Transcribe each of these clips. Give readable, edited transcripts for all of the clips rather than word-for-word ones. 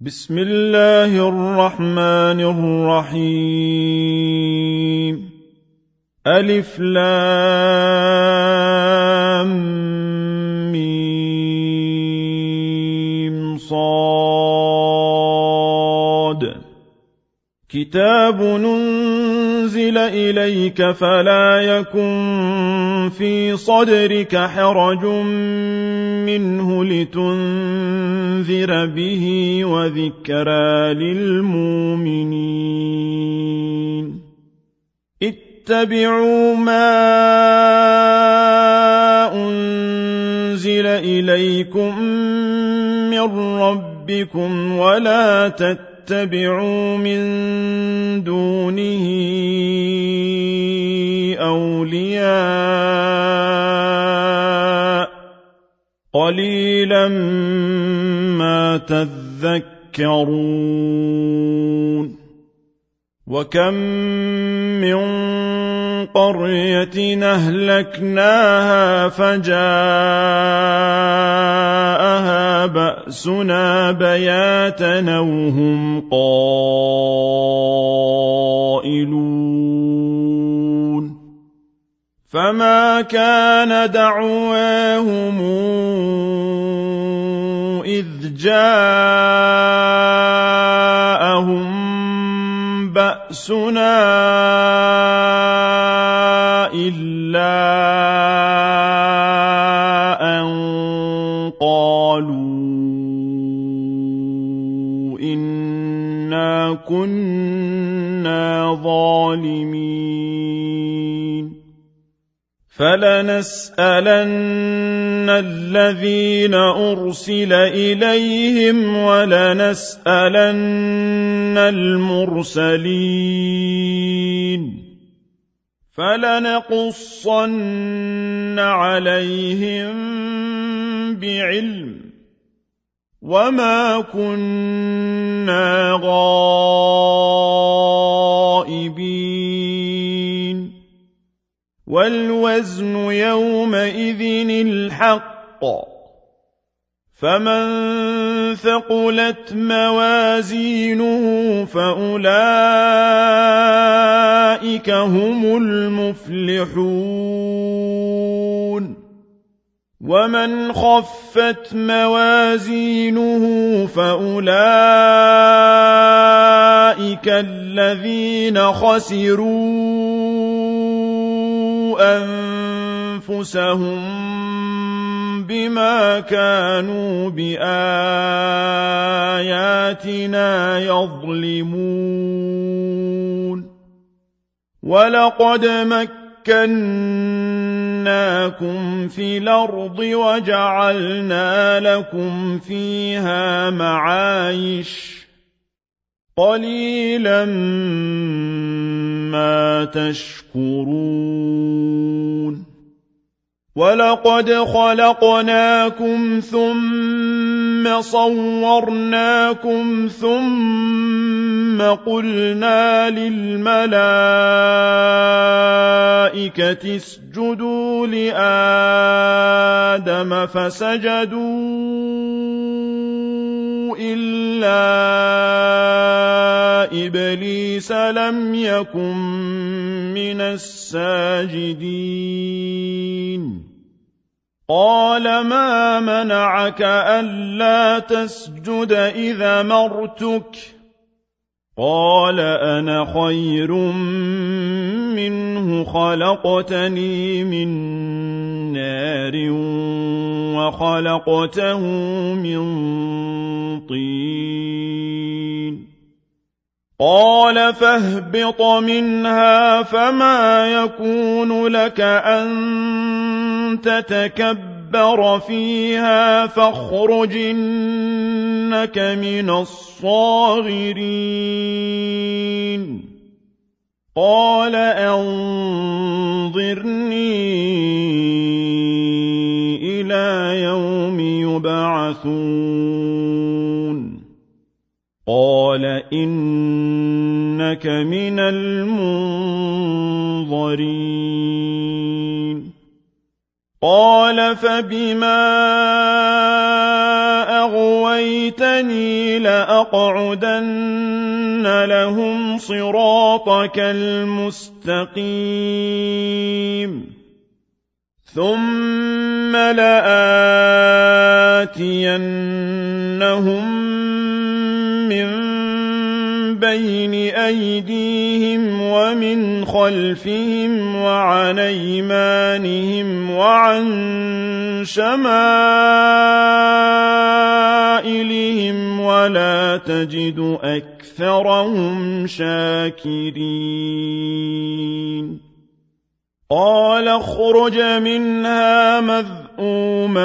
بسم الله الرحمن الرحيم. ألف لام ميم صاد. كتاب ننزل إليك فلا يكن في صدرك حرج منه لتنذر به وذكرى للمؤمنين. اتبعوا ما أنزل إليكم من ربكم ولا تتبعوا من دونه أولياء قليلا ما تذكرون. وكم من قرية أهلكناها فجاءها بأسنا بياتا وهم قائلون. فما كان دعواهم إذ جاءهم بأسنا إلا أن قالوا إنا كنا ظالمين. فلنسألن الذين أرسل إليهم ولنسألن المرسلين. فلنقصن عليهم بعلم وما كنا غائبين. والوزن يومئذ الحق. فمن ثقلت موازينه فأولئك هم المفلحون. ومن خفت موازينه فأولئك الذين خسروا أنفسهم بما كانوا بآياتنا يظلمون. ولقد مكناكم في الأرض وجعلنا لكم فيها معايش قليلا ما تشكرون. ولقد خلقناكم ثم صورناكم ثم قلنا للملائكة اسجدوا لآدم فسجدوا إلا إبليس لم يكن من الساجدين. قال ما منعك ألا تسجد إذا أمرتك؟ قال أنا خير منه خلقتني من نار وخلقته من طين. قال فاهبط منها فما يكون لك أن تتكبر فيها فاخرج إنك من الصاغرين. قال أنظرني إلى يوم يبعثون. قال إنك من المنظرين. قال فبما أغويتني أمرتني لأقعدن لهم صراطك المستقيم ثم لآتينهم من بين أيديهم ومن خلفهم وعن أيمانهم وعن شمائلهم ولا تجد أكثرهم شاكرين قال اخرج منها مذءوما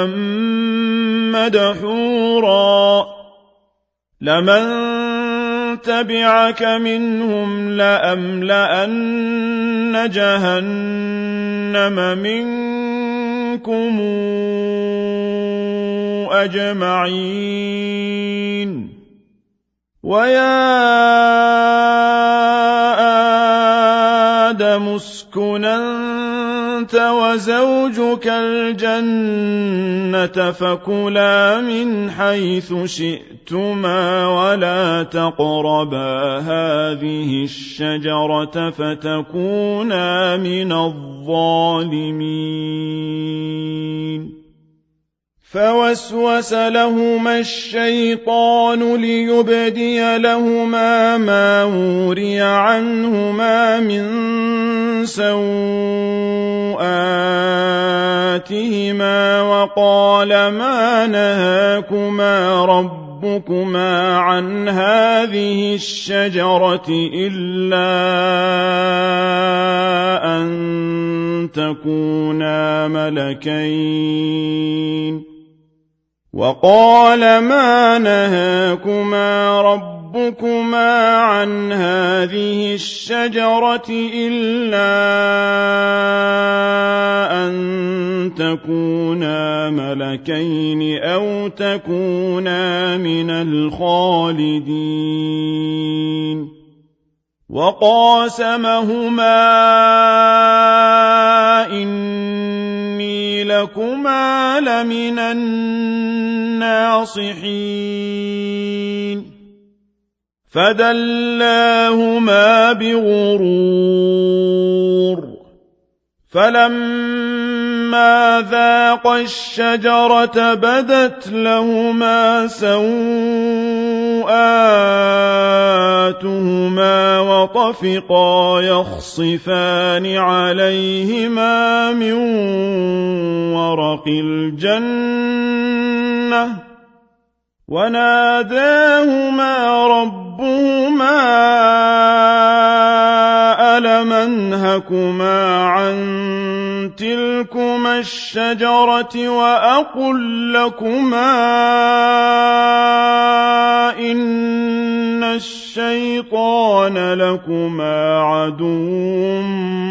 مدحورا لمن تبعك منهم لأملأن جهنم منكم أجمعين ويا آدم اسكن أنت وزوجك الجنة فكلا من حيث شئتما ولا تقربا هذه الشجرة فتكونا من الظالمين فوسوس لهما الشيطان ليبدي لهما ما وري عنهما من سوآتهما وقال ما نهاكما ربكما عن هذه الشجرة إلا أن تكونا ملكين وقال ما نهاكما ربكما عن هذه الشجرة إلا أن تكونا ملكين أو تكونا من الخالدين وقاسمهما إني لكما لمن الناصحين فدلاهما بغرور فلما ذاقا الشجرة بدت لهما سوآتهما وطفقا يخصفان عليهما من ورق الجنة وناداهما ربهما ألم أنهكما عن تلكما الشجرة وأقل لكما إن الشيطان لكما عدو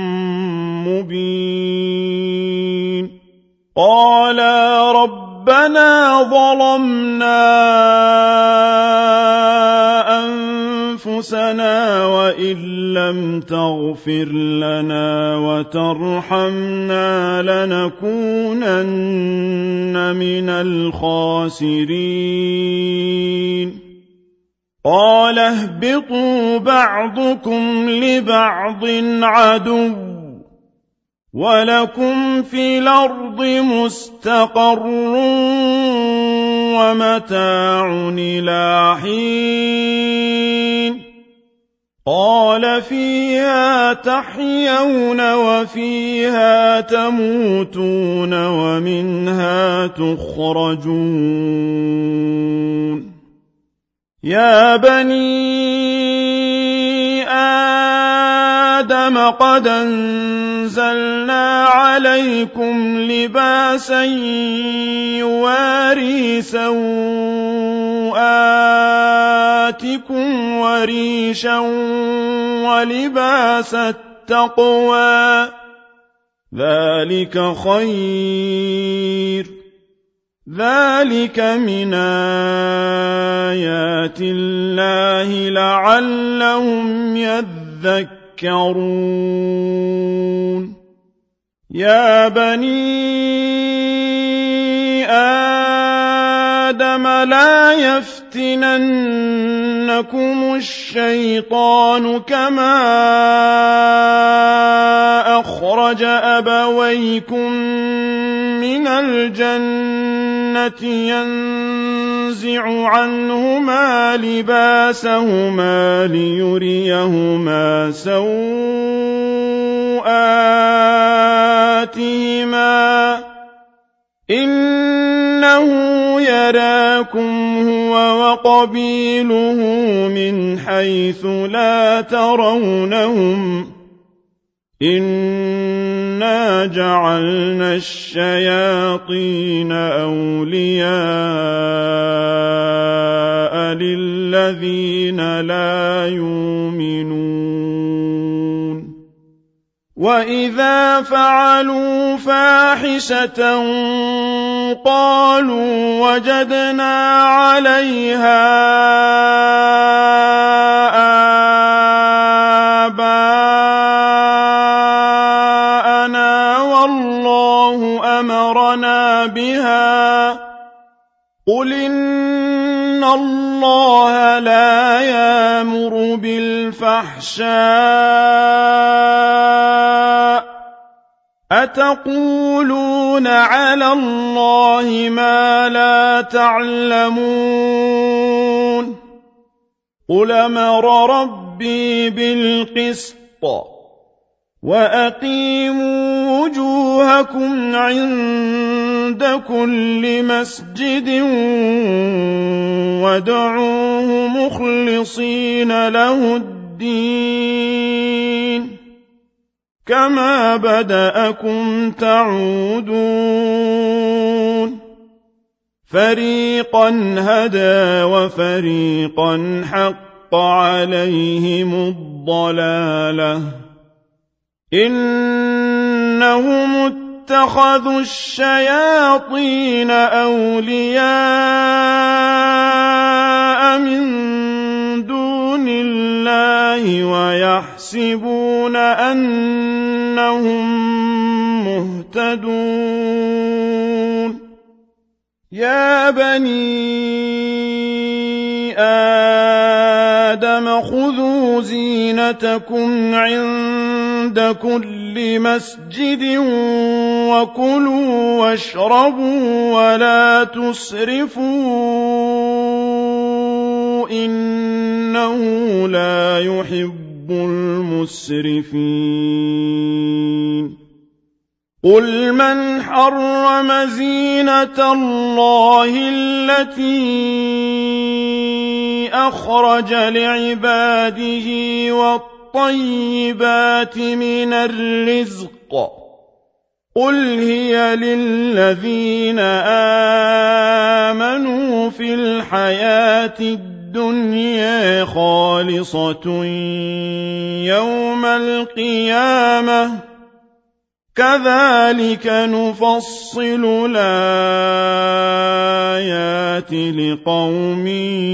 مبين قالا ربنا ظلمنا أنفسنا وإن لم تغفر لنا وترحمنا لنكونن من الخاسرين قال اهبطوا بعضكم لبعض عدو ولكم في الأرض مستقر ومتاع إلى حين قال فيها تحيون وفيها تموتون ومنها تخرجون يا بني آدم قد أنزلنا عليكم لباسا يواري سوآتكم وريشا ولباس التقوى ذلك خير ذلك من آيات الله لعلهم يذكرون يا بني آدم لا يفتننكم الشيطان كما أخرج أبويكم من الجنة ينزع عنهما لباسهما ليريهما سوآتهما إنه يراكم هو وقبيله من حيث لا ترونهم إنا جعلنا الشياطين أولياء للذين لا يؤمنون وإذا فعلوا فاحشة قالوا وجدنا عليها آباءنا والله أمرنا بها قل إن الله لا يأمر بالفحشاء أتقولون على الله ما لا تعلمون قل أمر ربي بالقسط وأقيموا وجوهكم عند كل مسجد وادعوه مخلصين له الدين كما بدأكم تعودون فريقا هدى وفريقا حق عليهم الضلالة إنهم اتخذوا الشياطين أولياء من دون الله ويحسبون أنهم مهتدون يا بني آدم خذوا زينتكم عند كل مسجد وكلوا واشربوا ولا تسرفوا إنه لا يحب المسرفين قل من حرم زينة الله التي أخرج لعباده والطيبات من الرزق قل هي للذين آمنوا في الحياة الدنيا خالصة يوم القيامة كذلك نفصل الآيات لقوم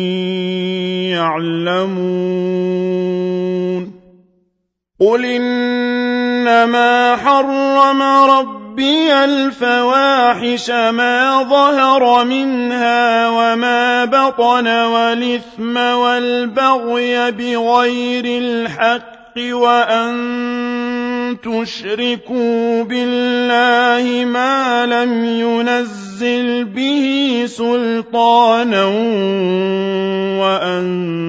يعلمون قل إنما حرم ربي الفواحش ما ظهر منها وما بطن والإثم والبغي بغير الحق وأن تشركوا بالله ما لم ينزل به سلطانا وأن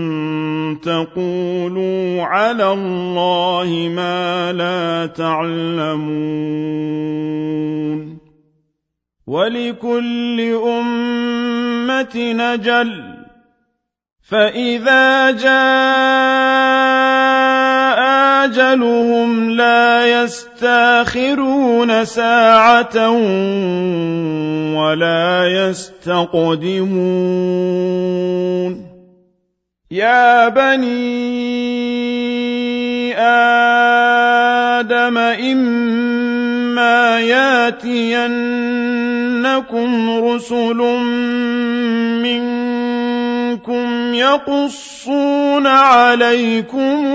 تقولوا على الله ما لا تعلمون ولكل أمة أجل فإذا جاء أجلهم لا يستاخرون ساعة ولا يستقدمون يا بني آدم إما ياتينكم رسل منكم يقصون عليكم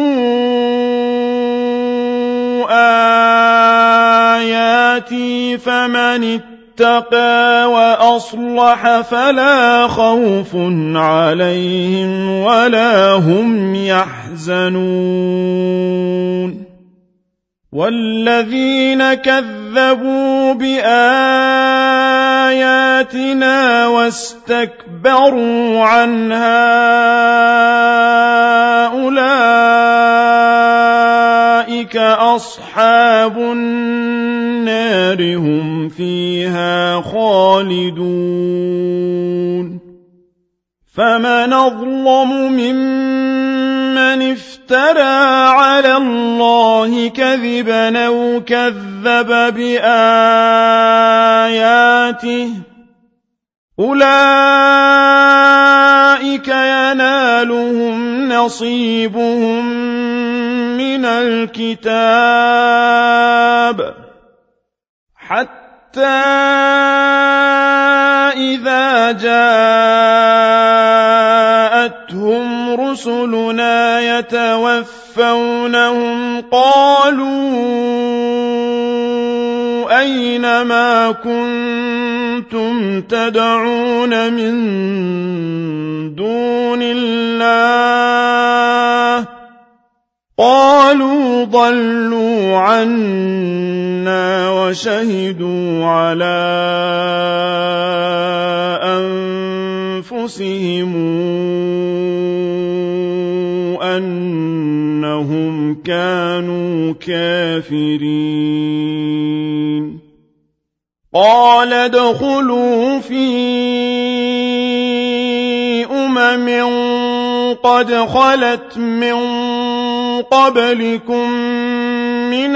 آياتي فمن اتقى وأصلح فلا خوف عليهم ولا هم يحزنون والذين كذبوا بآياتنا واستكبروا عنها أولئك أصحاب النار هم فيها خالدون فمن أظلم ممن افترى على الله كذبا أو كذب بآياته أولئك ينالهم نصيبهم من الكتاب حتى إذا جاءتهم رسلنا يتوفونهم قالوا أين ما كنتم تدعون من دون الله قالوا ضلوا عنا وشهدوا على أنفسهم أنهم كانوا كافرين قال ادخلوا في قد خلت من قبلكم من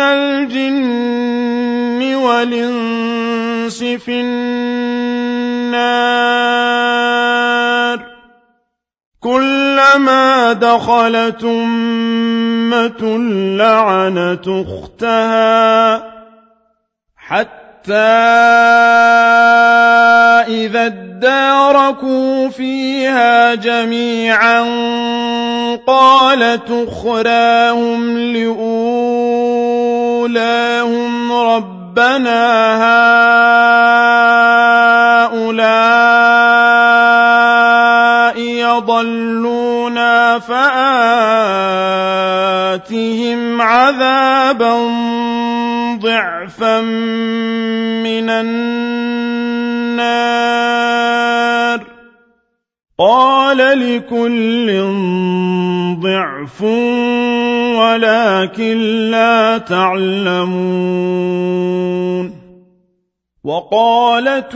الجن والإنس في النار كلما دخلت أمة لعنت أختها حتى إذا اداركوا فيها جميعا قالت أخراهم لأولاهم ربنا هؤلاء يضلونا فآتهم عذابا ضعفا من النار قال لكل ضعف ولكن لا تعلمون وقالت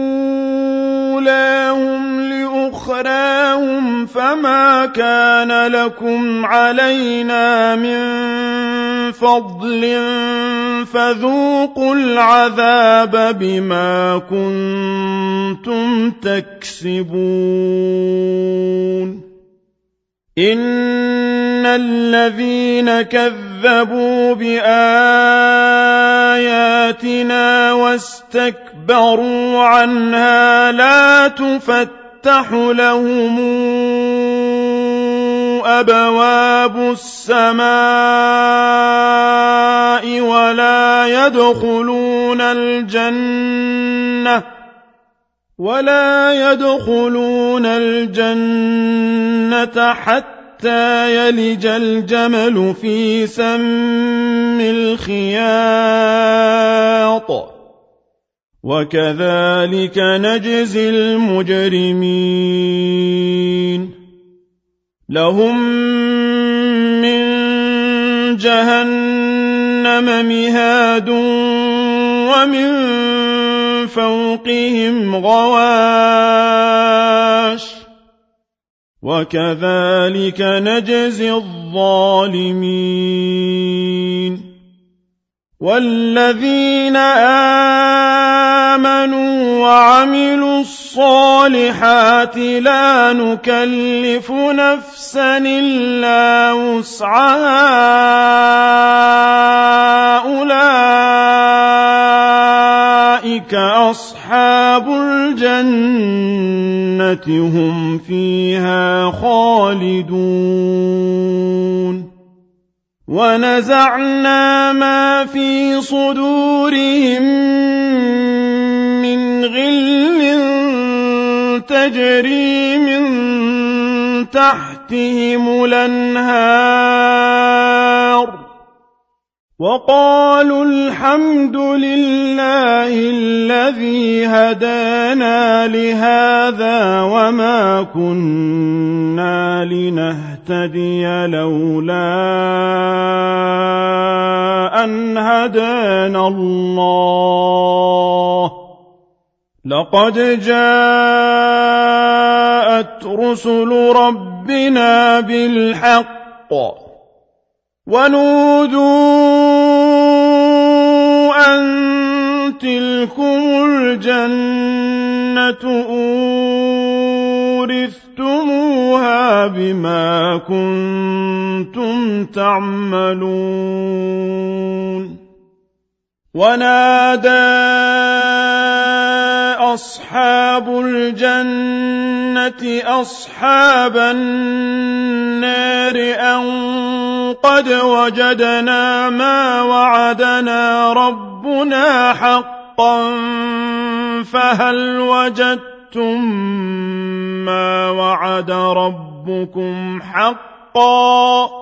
أولاهم لأخراهم فما كان لكم علينا من فضل فذوقوا العذاب بما كنتم تكسبون إن الذين كذبوا بآياتنا واستكبروا عنها لا تفتح لهم أبواب السماء ولا يدخلون الجنة حتى يلج الجمل في سم الخياط وكذلك نجزي المجرمين لهم من جهنم مهاد ومن فوقهم غواش وكذلك نجزي الظالمين والذين آمنوا وعملوا الصالحات لا نكلف نفسا إلا وسعها أولئك أصحاب الجنة هم فيها خالدون ونزعنا ما في صدورهم من من غل تجري من تحتهم الأنهار وقالوا الحمد لله الذي هدانا لهذا وما كنا لنهتدي لولا أن هدانا الله لقد جاءت رسل ربنا بالحق ونودوا أن تلكم الجنة أورثتموها بما كنتم تعملون ونادى أصحاب الجنة أصحاب النار أن قد وجدنا ما وعدنا ربنا حقا فهل وجدتم ما وعد ربكم حقا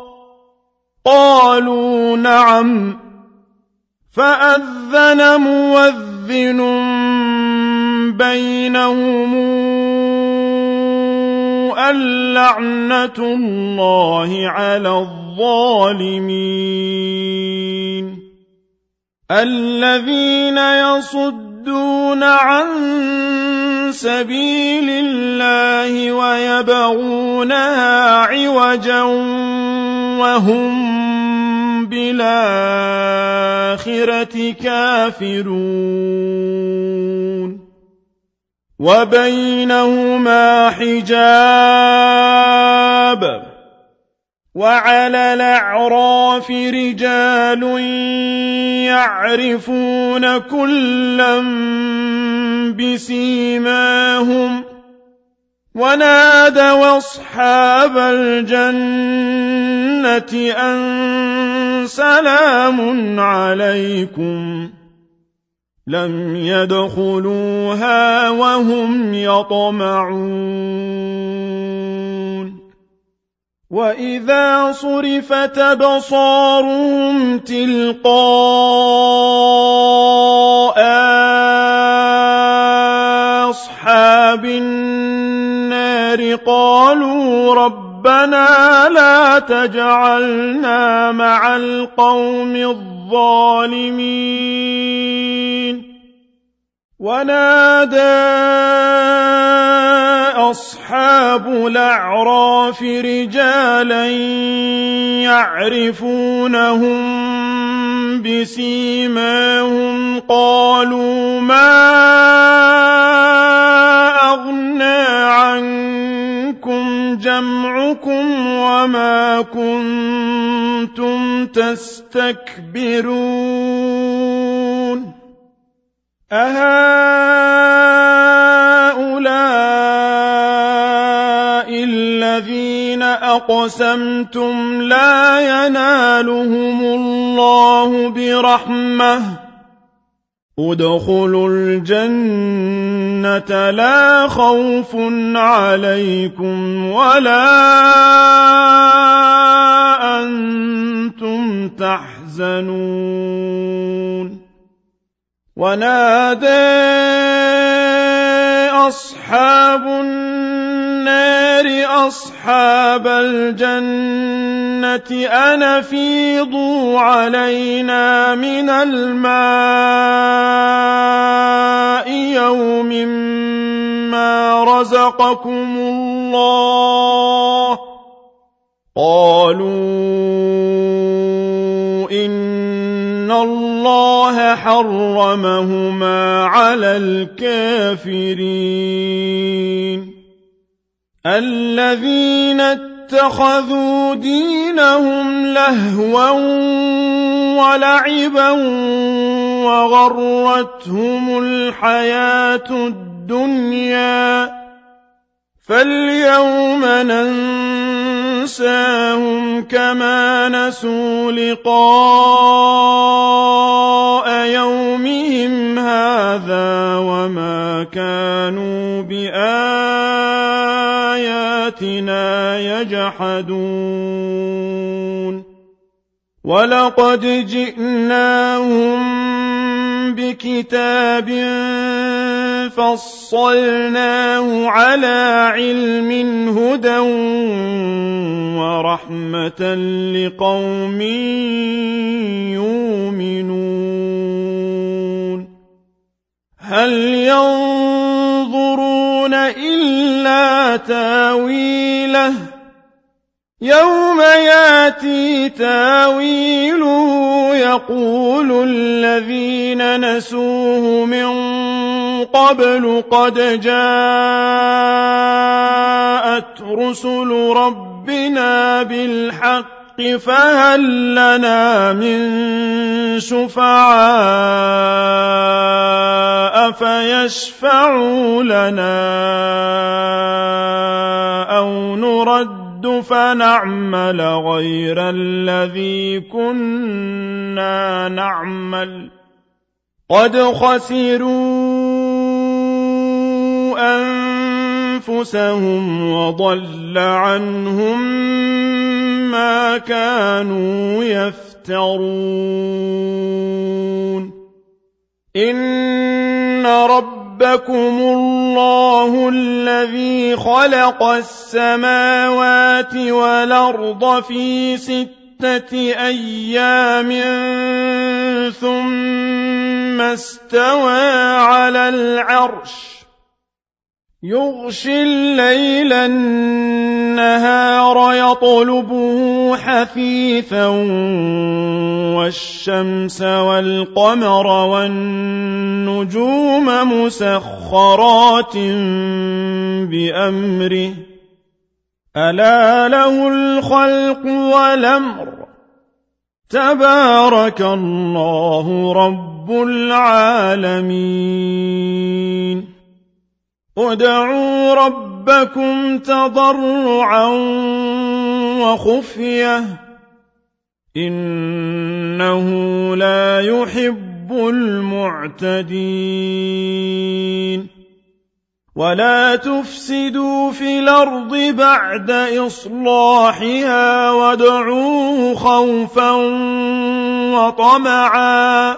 قالوا نعم فأذن مؤذن بينهم اللعنة الله على الظالمين الذين يصدون عن سبيل الله ويبغونها عوجا وهم بالآخرة كافرون وبينهما حجاب وعلى الأعراف رجال يعرفون كلا بسيماهم ونادوا أصحاب الجنة أن سلام عليكم لم يدخلوها وهم يطمعون وإذا صرفت أبصارهم تلقاء أصحاب النار قالوا ربنا لا تجعلنا مع القوم الظالمين ونادى أصحاب الأعراف رجالا يعرفونهم بسيماهم قالوا ما أغنى عنكم جمعكم وما كنتم تستكبرون أهؤلاء الذين أقسمتم لا ينالهم الله برحمة ادخلوا الجنة لا خوف عليكم ولا أنتم تحزنون ونادى أصحاب النار أصحاب الجنة أن أفيضوا علينا من الماء يوم ما رزقكم الله قالوا إن الله حرمهما على الكافرين الذين اتخذوا دينهم لهوا ولعبا وغرتهم الحياة الدنيا فاليوم ننساهم كما نسوا لقاء يومهم هذا وما كانوا بآياتنا يجحدون ولقد جئناهم بكتاب فصلناه على علم هدى ورحمة لقوم يؤمنون هل ينظرون إلا تاويله يوم ياتي تاويله يقول الذين نسوه من قبل قد جاءت رسل ربنا بالحق فهل لنا من شفعاء فيشفعوا لنا أو نرد فنعمل غير الذي كنا نعمل قد خسروا أنفسهم وضل عنهم ما كانوا يفترون إن ربكم الله الذي خلق السماوات والأرض في 6 أيام ثم استوى على العرش يغشي الليل النهار يطلبه حثيثا والشمس والقمر والنجوم مسخرات بأمره ألا له الخلق والأمر تبارك الله رب العالمين ادعوا ربكم تضرعا وخفية إنه لا يحب المعتدين ولا تفسدوا في الأرض بعد إصلاحها وادعوه خوفا وطمعا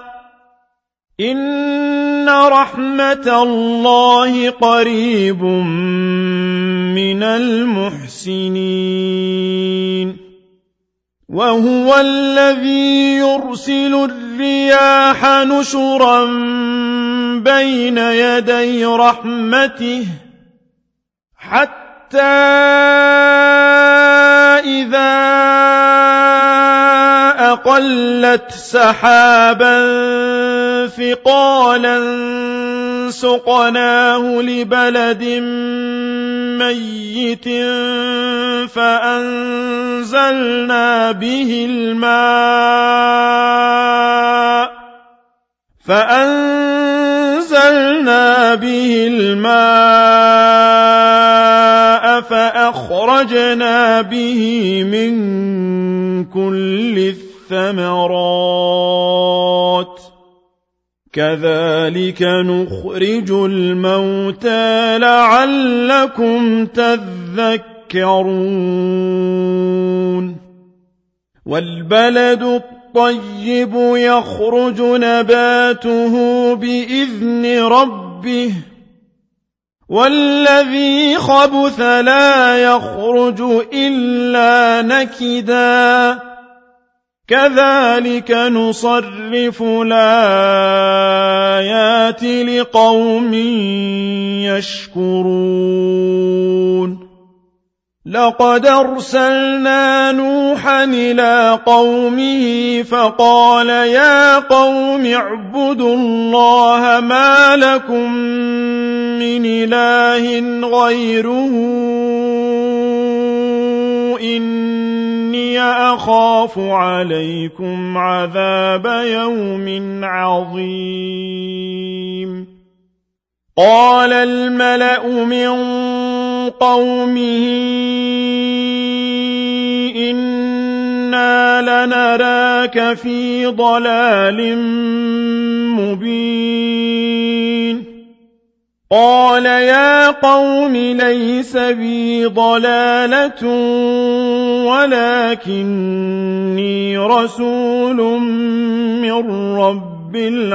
إن رحمة الله قريب من المحسنين وهو الذي يرسل الرياح نشرا بين يدي رحمته حتى إذا أقلت سحابا ثقالا سقناه لبلد ميت فأنزلنا به الماء فأخرجنا به من كل الثمرات كذلك نخرج الموتى لعلكم تذكرون والبلد الطيب يخرج نباته بإذن ربه والذي خبث لا يخرج إلا نكدا كذلك نصرف الآيات لقوم يشكرون لقد أرسلنا نوحا إلى قومه فقال يا قوم اعبدوا الله ما لكم من إله غيره إني أخاف عليكم عذاب يوم عظيم قال الملأ من قومه إنا لنراك في ضلال مبين قال يا قوم ليس بي ضلالة ولكني رسول من رب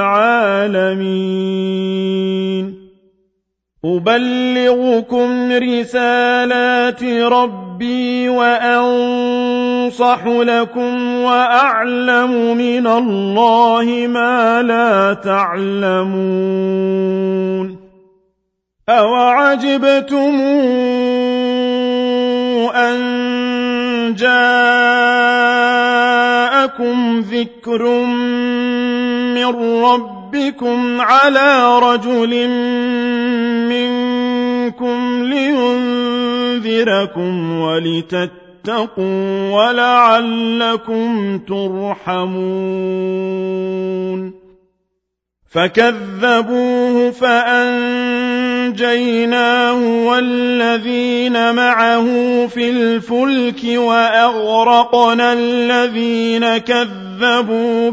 العالمين أبلغكم رسالات ربي وأنصح لكم وأعلم من الله ما لا تعلمون أوعجبتم أن جاءكم ذكر من ربكم على رجل منكم لينذركم ولتتقوا ولعلكم ترحمون فكذبوه فأنجيناه والذين معه في الفلك وأغرقنا الذين كذبوا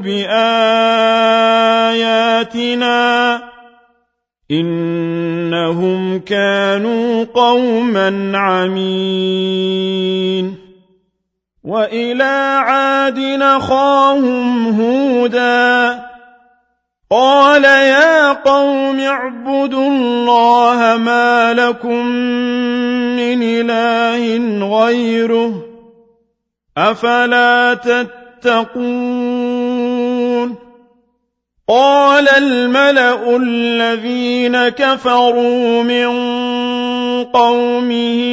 بآياتنا إنهم كانوا قوما عمين وإلى عاد أخاهم هودا قال يا قوم اعبدوا الله ما لكم من إله غيره أفلا تتقون قال الملأ الذين كفروا من قومه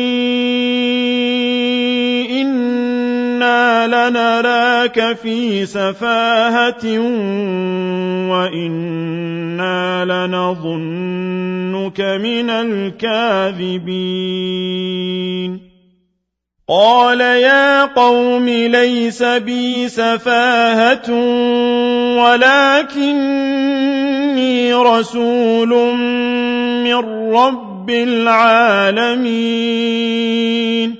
إنا لنراك في سفاهة وإنا لنظنك من الكاذبين قال يا قوم ليس بي سفاهة ولكني رسول من رب العالمين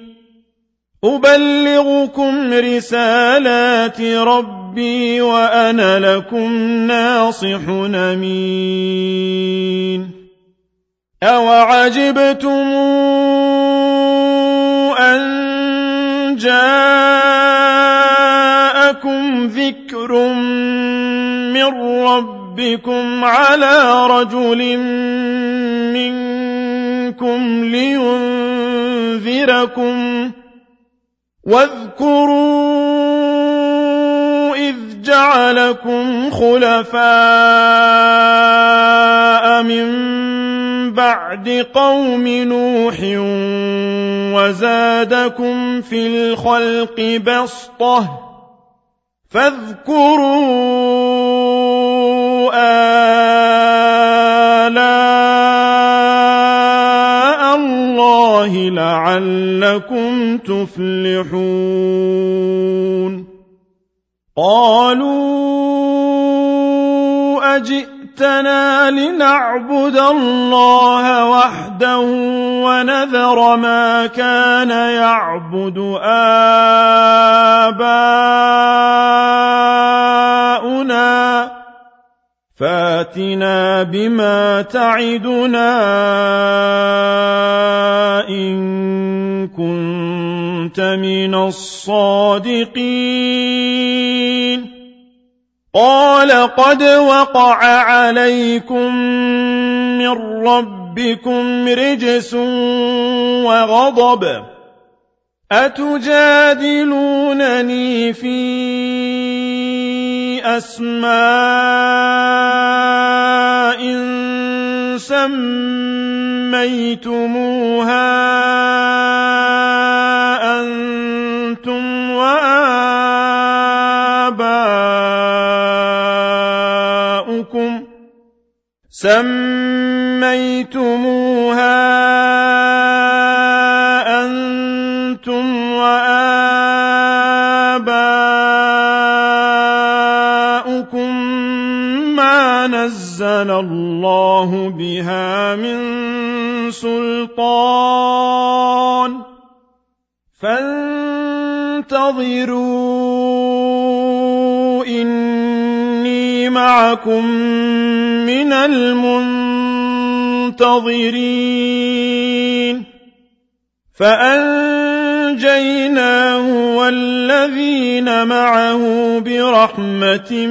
أبلغكم رسالات ربي وأنا لكم ناصح أمين أوعجبتم أن جاءكم ذكر من ربكم على رجل منكم لينذركم واذكروا إذ جعلكم خلفاء من بعد قوم نوح وزادكم في الخلق بسطة فاذكروا آلاء الله لعلكم تفلحون قالوا أجئتنا لنعبد الله وحده ونذر ما كان يعبد آباؤنا فاتنا بما تعدنا إن كنت من الصادقين قال قد وقع عليكم من ربكم رجس وغضب أتجادلونني في أسماء سميتموها أنتم وآباؤكم ما نزل الله بها من سلطان فانتظروا إني معكم من المنتظرين فأنجيناه والذين معه برحمة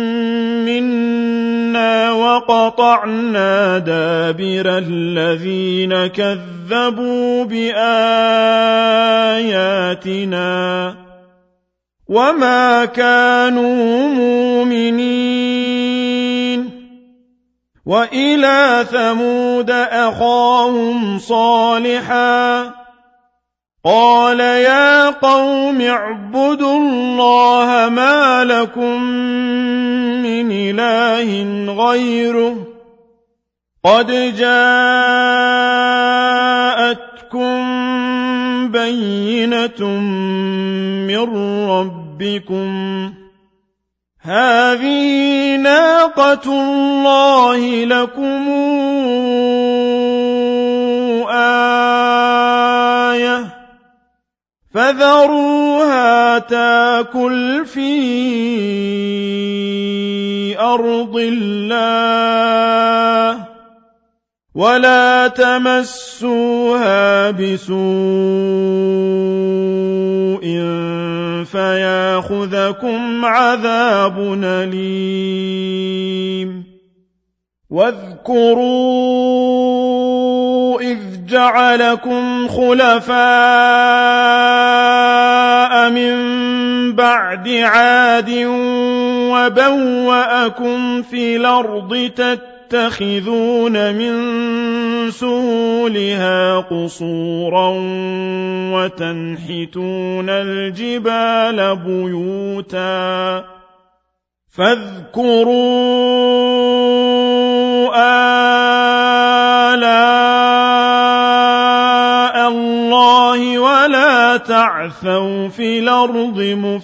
منا وقطعنا دابر الذين كذبوا بآياتنا وما كانوا مؤمنين وإلى ثمود أخاهم صالحا قال يا قوم اعبدوا الله ما لكم من إله غيره قد جاءتكم بينة من ربكم هذه ناقة الله لكم آية فذروها تاكل في أرض الله ولا تمسوها بسوء فياخذكم عذاب أليم واذكروا إذ جعلكم خلفاء من بعد عاد وبوأكم في الأرض تتخذون من سهولها قصورا وتنحتون الجبال بيوتا فاذكروا آلاء الله ولا تعثوا في الأرض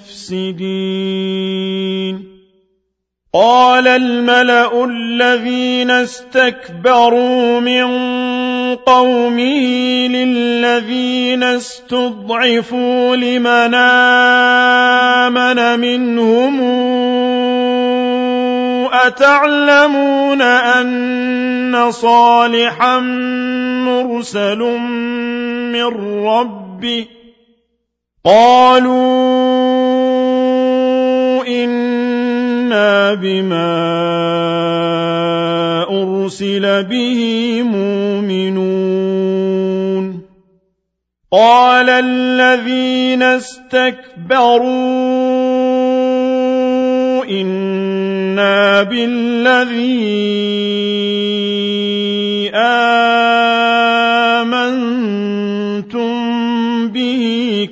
مفسدين قال الملأ الذين استكبروا من قومه للذين استضعفوا لمن آمن منهم أتعلمون أن صالحا مرسل من ربه قالوا إنا بما أرسل به مؤمنون قال الذين استكبروا إنا بالذي آمنتم به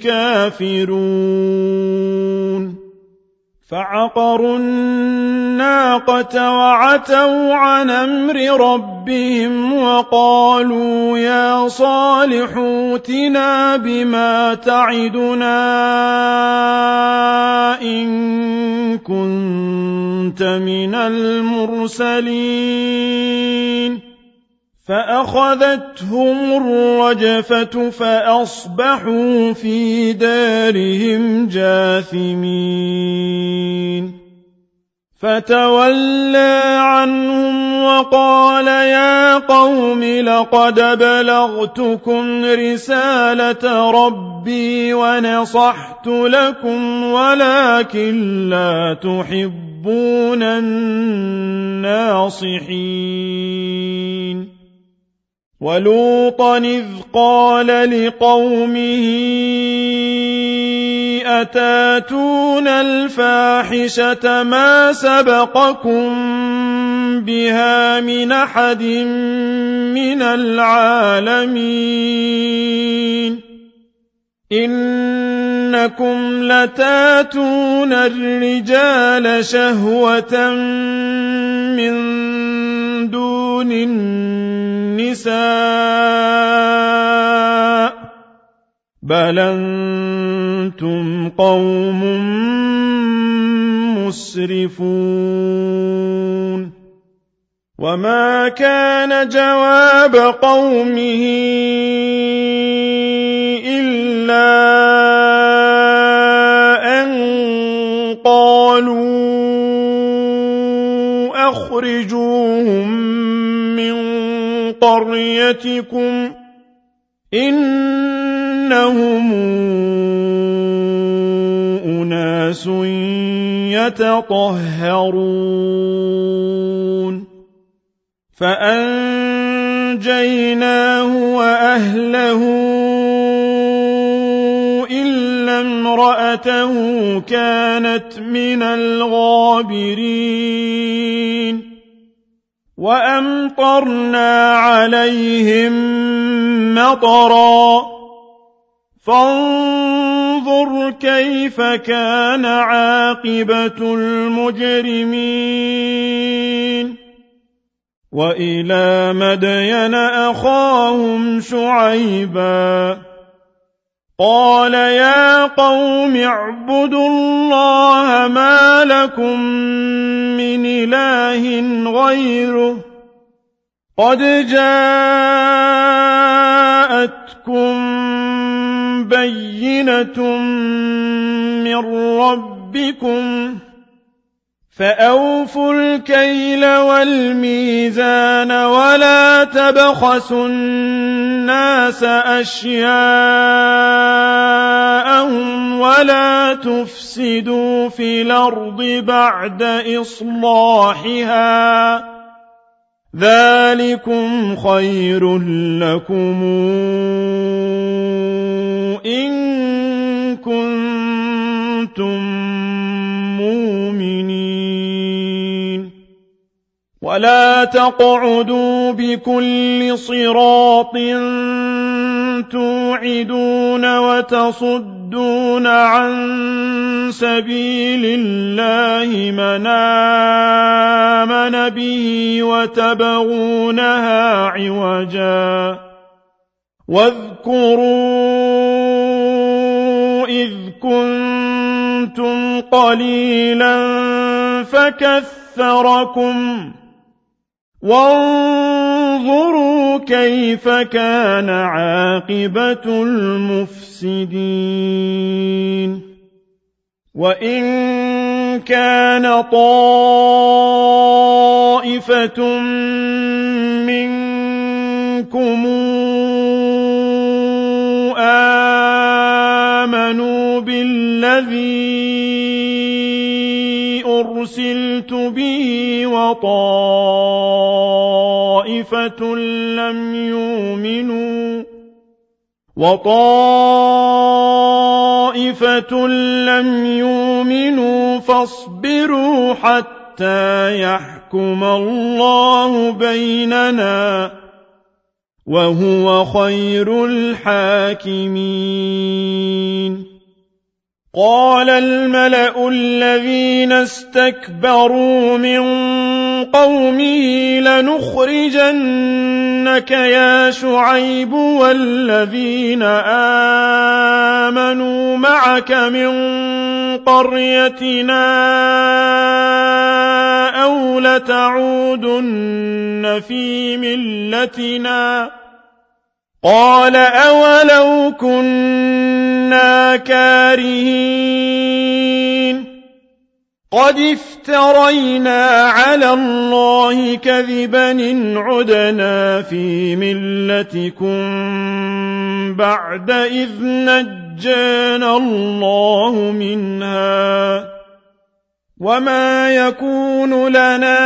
كافرون فعقروا الناقة وعتوا عن أمر ربهم وقالوا يا صالح ائتنا بما تعدنا إن كنت من المرسلين فأخذتهم الرجفة فأصبحوا في دارهم جاثمين فتولى عنهم وقال يا قوم لقد بلغتكم رسالة ربي ونصحت لكم ولكن لا تحبون الناصحين ولوطا إذ قال لقومه أتاتون الفاحشة ما سبقكم بها من أحد من العالمين إنكم لتاتون الرجال شهوة من دون النساء بل أنتم قوم مسرفون وما كان جواب قومه إلا قريتكم إنهم أناس يتطهرون فأنجيناه وأهله إلا امرأته كانت من الغابرين وأمطرنا عليهم مطرا فانظر كيف كان عاقبة المجرمين وإلى مدين أخاهم شعيبا قال يا قوم اعبدوا الله ما لكم من إله غيره قد جاءتكم بينة من ربكم فأوفوا الكيل والميزان ولا تبخسوا الناس أشياءهم ولا تفسدوا في الأرض بعد إصلاحها ذلكم خير لكم إن كنتم مؤمنين ولا تقعدوا بكل صراط توعدون وتصدون عن سبيل الله من آمن به وتبغونها عوجا واذكروا إذ كنتم قليلا فكثركم وانظروا كيف كان عاقبة المفسدين وإن كان طائفة منكم آمنوا بالذي أرسلت به وطائفة لم يؤمنوا فاصبروا حتى يحكم الله بيننا وهو خير الحاكمين قال الملأ الذين استكبروا من قومه لنخرجنك يا شعيب والذين آمنوا معك من قريتنا أو لتعودن في ملتنا قال أولو كنا كارهين قد افترينا على الله كذبا إن عدنا في ملتكم بعد إذ نجانا الله منها وما يكون لنا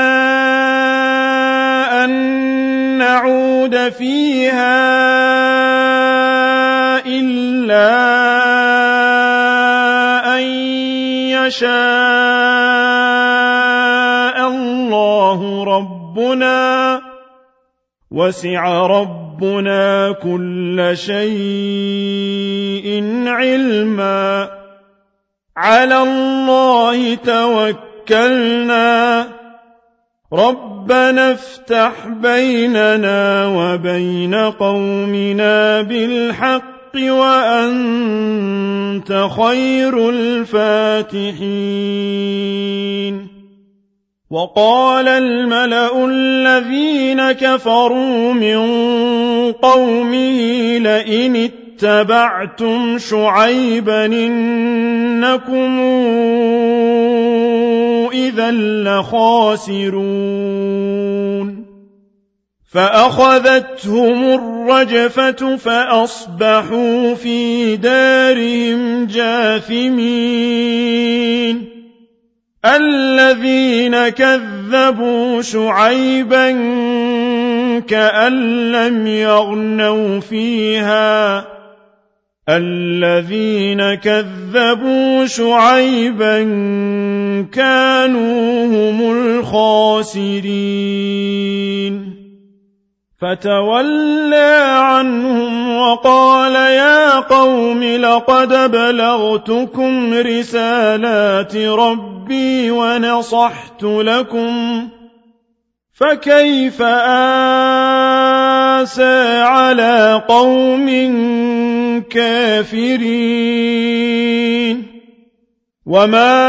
أن نعود فيها إلا أن يشاء الله ربنا وسع ربنا كل شيء علما على الله توكلنا ربنا افتح بيننا وبين قومنا بالحق وأنت خير الفاتحين وقال الملأ الذين كفروا من قومه لئن اتبعتم شعيبا إنكم إذا لخاسرون فأخذتهم الرجفة فأصبحوا في دارهم جاثمين الذين كذبوا شعيبا كأن لم يغنوا فيها الذين كذبوا شعيبا كانوا هم الخاسرين فتولى عنهم وقال يا قوم لقد بلغتكم رسالات ربي ونصحت لكم فكيف آسى على قوم كافرين وما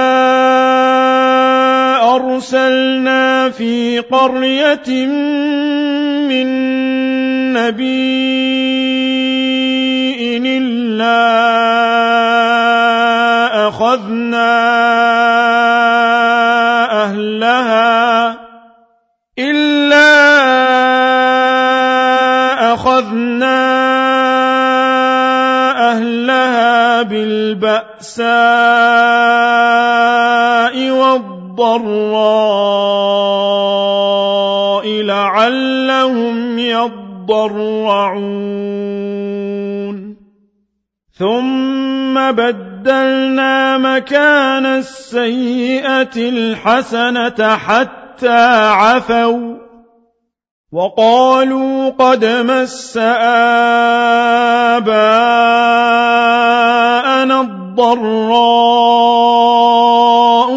أرسلنا في قرية من نبي إلا أخذنا أهلها بالبأساء والضراء لعلهم يضرعون ثم بدلنا مكان السيئة الحسنة حتى عفوا وقالوا قد مس آباءنا الضراء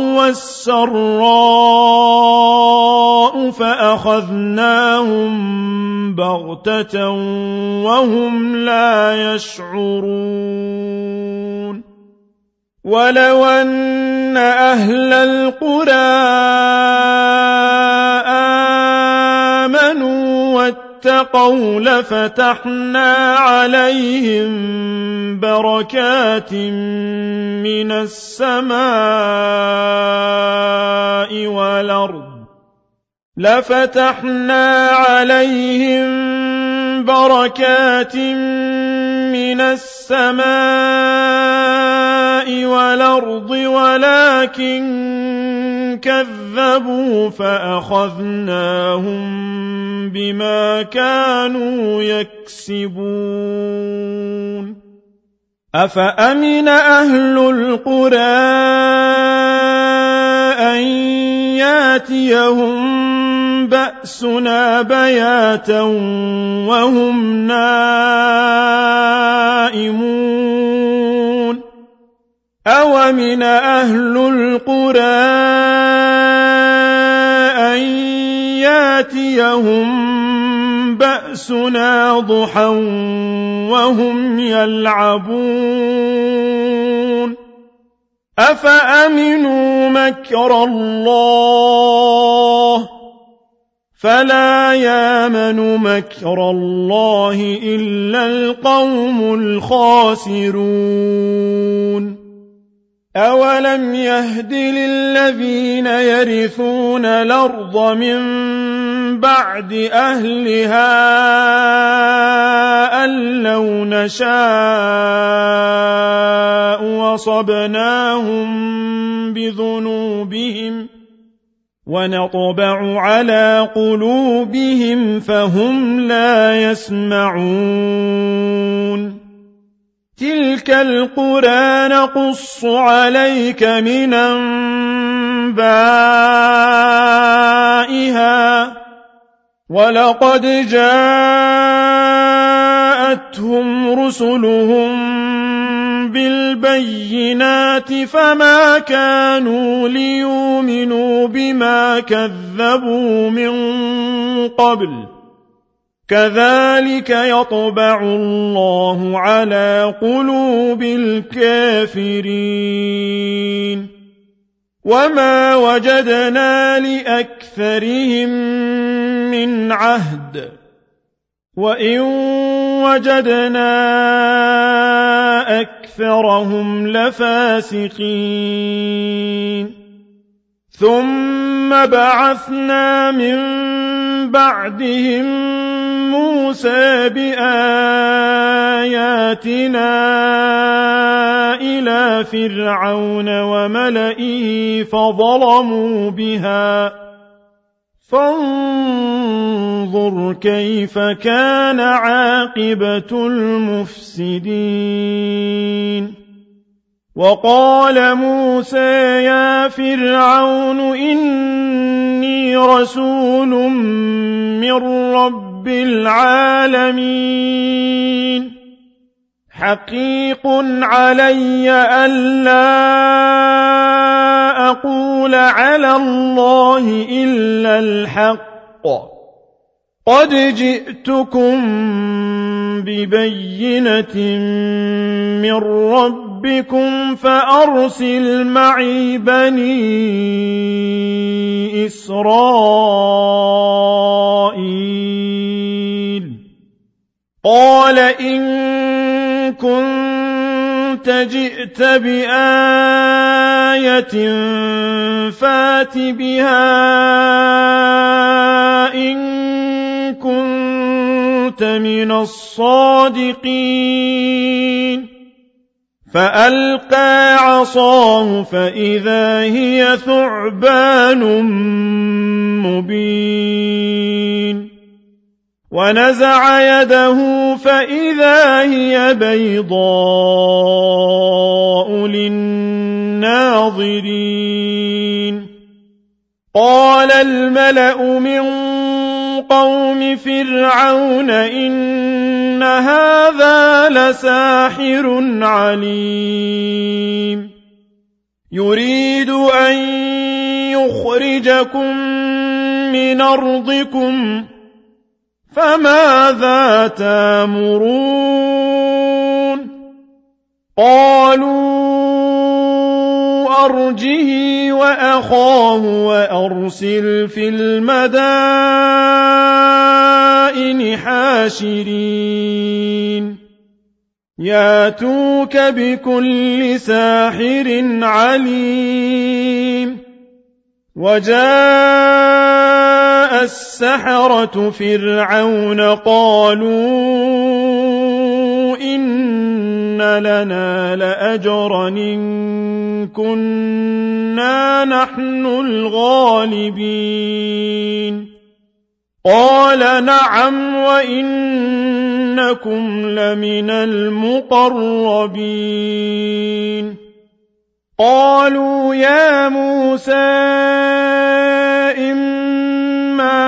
والسراء فأخذناهم بغتة وهم لا يشعرون ولو أن أهل القرى آمنوا واتقوا لفتحنا عليهم بركات من السماء والأرض ولكن كذبوا فأخذناهم بما كانوا يكسبون أفأمن أهل القرى أن ياتيهم بأسنا بياتا وهم نائمون أومن أهل القرى أن ياتيهم بأسنا ضحى وهم يلعبون أفأمنوا مكر الله فلا يامن مكر الله إلا القوم الخاسرون أولم يهد للذين يرثون الأرض من بعد أهلها أن لو نشاء وصبناهم بذنوبهم ونطبع على قلوبهم فهم لا يسمعون تلك القرى نقص عليك من أنبائها ولقد جاءتهم رسلهم بالبينات فما كانوا ليؤمنوا بما كذبوا من قبل كذلك يطبع الله على قلوب الكافرين وما وجدنا لأكثرهم من عهد وإن وجدنا أكثرهم لفاسقين ثم بعثنا من بعدهم موسى بآياتنا إلى فرعون وملئه فظلموا بها فانظر كيف كان عاقبة المفسدين وقال موسى يا فرعون إني رسول من رب العالمين حقيق علي ألا أقول على الله إلا الحق قد جئتكم ببينة من ربكم فأرسل معي بني إسرائيل قال إن كنت جئت بآية فات بها إن كنت من الصادقين فألقى عصاه فإذا هي ثعبان مبين ونزع يده فإذا هي بيضاء للناظرين قال الملأ من قوم فرعون إن هذا لساحر عليم يريد أن يخرجكم من أرضكم فماذا تأمرون قالوا أرجه وأخاه وأرسل في المدائن حاشرين ياتوك بكل ساحر عليم وجاء السحرة فرعون قالوا إن لنا لأجرا إن كنا نحن الغالبين قال نعم وإنكم لمن المقربين قالوا يا موسى إما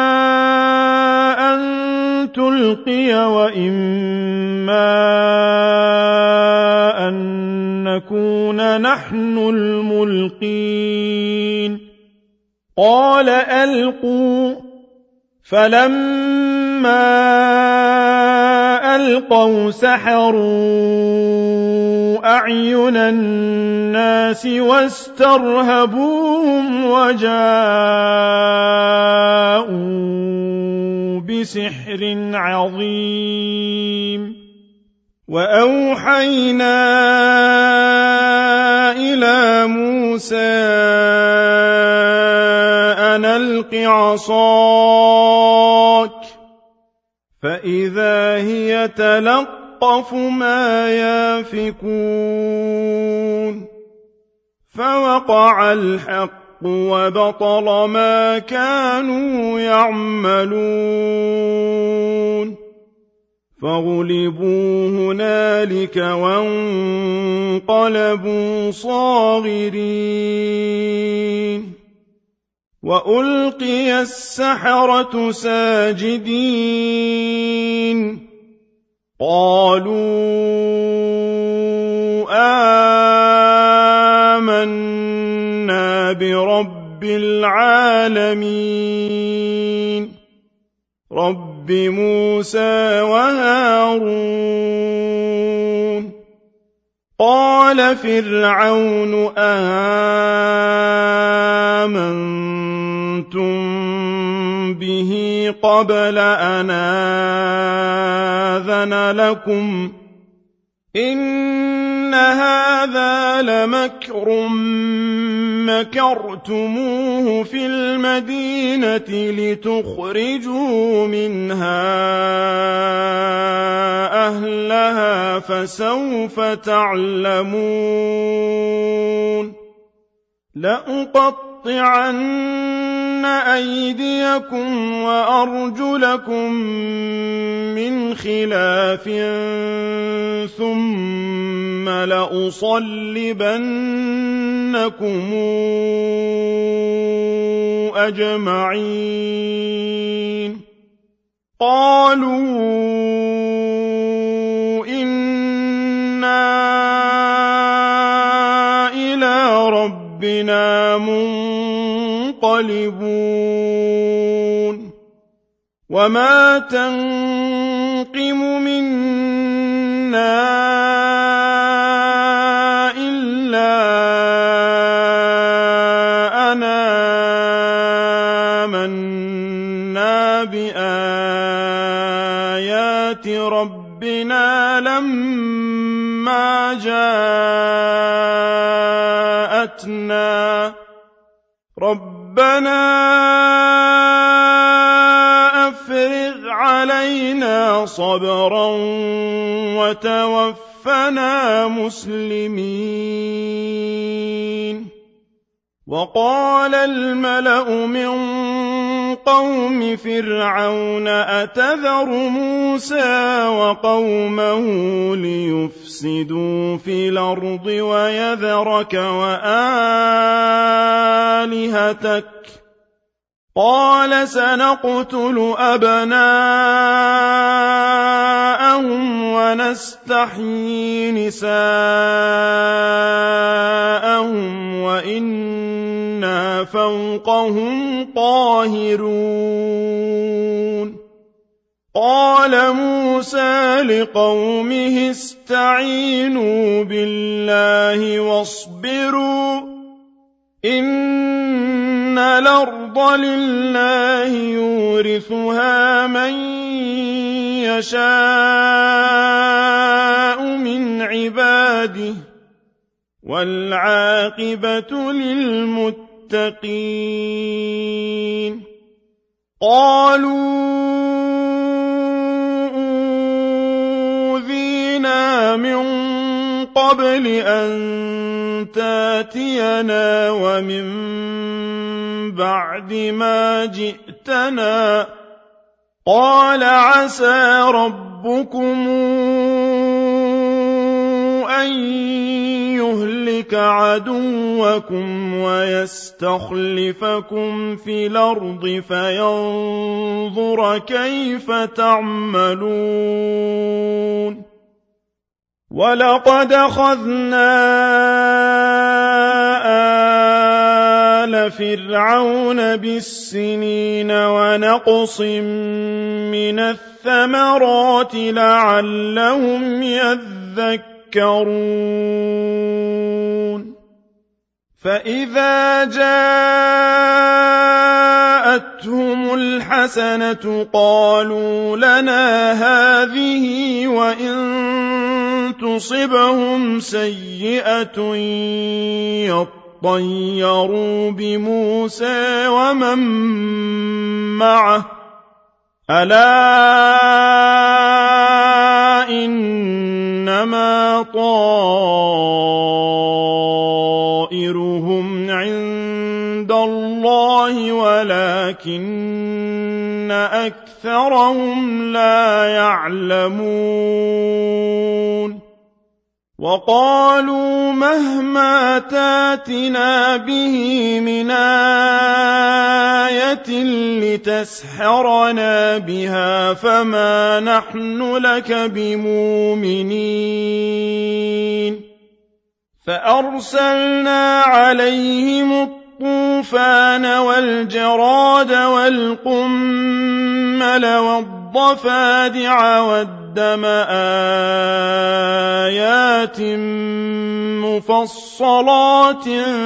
أن تلقي وإما أن نكون نحن الملقين قال ألقوا فلما ألقوا سحروا أعين الناس واسترهبوهم وجاءوا بسحر عظيم وأوحينا إلى موسى أن ألق عصاك فإذا هي تلقف ما يافكون فوقع الحق وبطل ما كانوا يعملون فغلبوا هنالك وانقلبوا صاغرين وألقي السحرة ساجدين قالوا آمنا برب العالمين رب موسى وهارون قال فرعون آمنتم به قبل أن آذن لكم إن هذا لمكر مكرتموه في المدينة لتخرجوا منها أهلها فسوف تعلمون لأقطعن أيديكم وأرجلكم من خلاف ثم لأصلبنكم أجمعين قالوا إنا إلى ربنا منقلبون وما تنقم منا إلا أن آمنا بآيات ربنا لما جاءتنا ربنا أفرغ علينا صبرا وتوفنا مسلمين وقال الملأ من قوم فرعون أتذر موسى وقومه ليفسدوا في الأرض ويذرك وآلهتك قال سنقتل أبناءهم ونستحيي نساءهم وإنا فوقهم قاهرون قال موسى لقومه استعينوا بالله واصبروا إن الأرض لله يورثها من يشاء من عباده والعاقبة للمتقين قالوا أوذينا من قبل أن تاتينا ومن بعد ما جئتنا قال عسى ربكم أن يهلك عدوكم ويستخلفكم في الأرض فينظر كيف تعملون ولقد أخذنا آل فرعون بالسنين ونقص من الثمرات لعلهم يذكرون فإذا جاءتهم الحسنة قالوا لنا هذه وإن تصبهم سيئة يطيروا بموسى ومن معه ألا إنما طائرهم عند الله ولكن أكثرهم لا يعلمون وقالوا مهما تاتنا به من آية لتسحرنا بها فما نحن لك بمؤمنين فأرسلنا عليهم الطوفان والجراد والقمل والضفادع والدم آيات مفصلات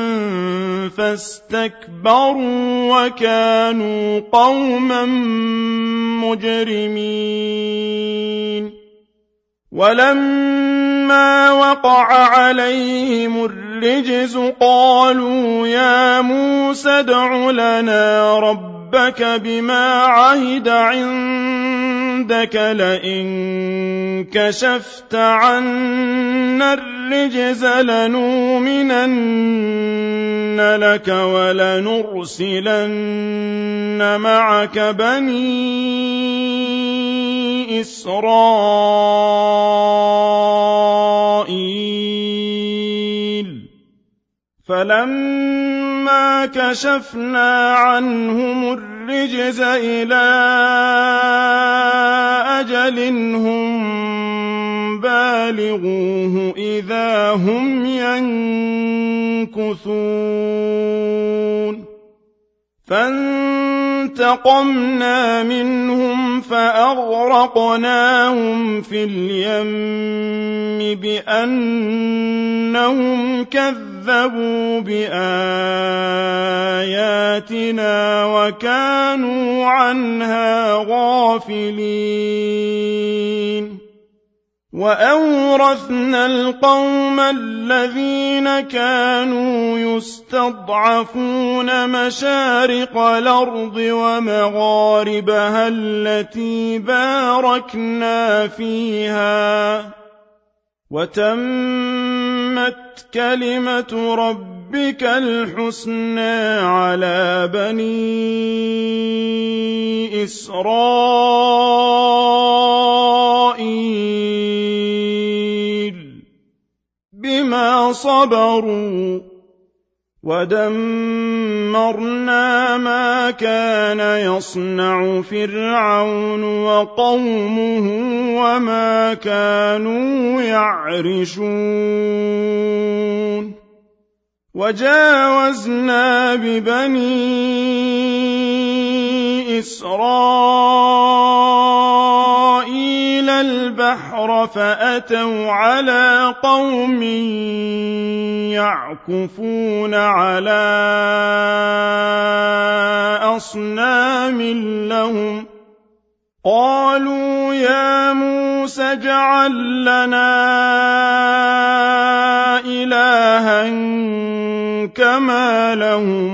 فاستكبروا وكانوا قوما مجرمين ولما وقع عليهم الرجز قالوا يا موسى ادع لنا ربك بما عهد عندك لئن كشفت عنا الرجز لنؤمنن لك ولنرسلن معك بني إسرائيل فلما كشفنا عنهم الرجز إلى أجل هم بالغوه إذا هم ينكثون فانتقمنا منهم فأغرقناهم في اليم بأنهم كذبوا بآياتنا وكانوا عنها غافلين وأورثنا القوم الذين كانوا يستضعفون مشارق الأرض ومغاربها التي باركنا فيها وتمت كلمة ربك الحسنى على بني إسرائيل بما صبروا ودمرنا ما كان يصنع فرعون وقومه وما كانوا يعرشون وجاوزنا ببني إسرائيل البحر فأتوا على قوم يعكفون على أصنام لهم قالوا يا موسى اجعل لنا إلها كما لهم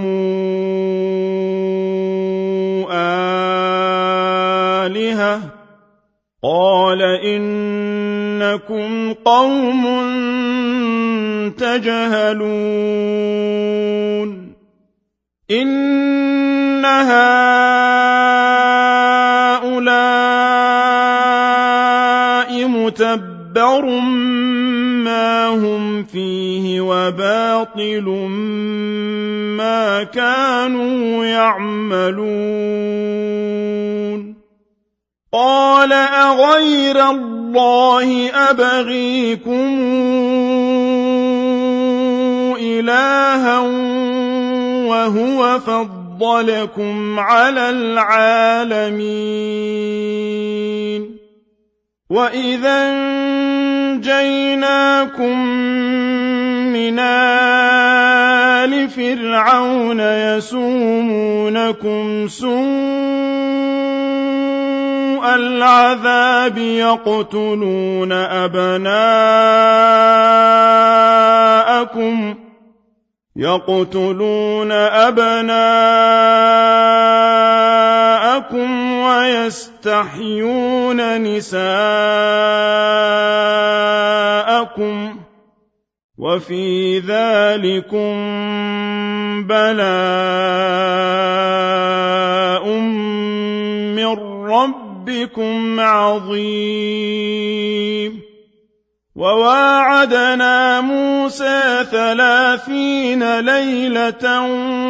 آلهة قال إنكم قوم تجهلون إن هؤلاء متبر ما هم فيه وباطل ما كانوا يعملون قال أغير الله أبغيكم إلها وهو فضلكم على العالمين وإذا أنجيناكم من آل فرعون يسومونكم سوء العذاب يقتلون أبناءكم ويستحيون نساءكم وفي ذلكم بلاء من ربكم عظيم وواعدنا موسى 30 ليلة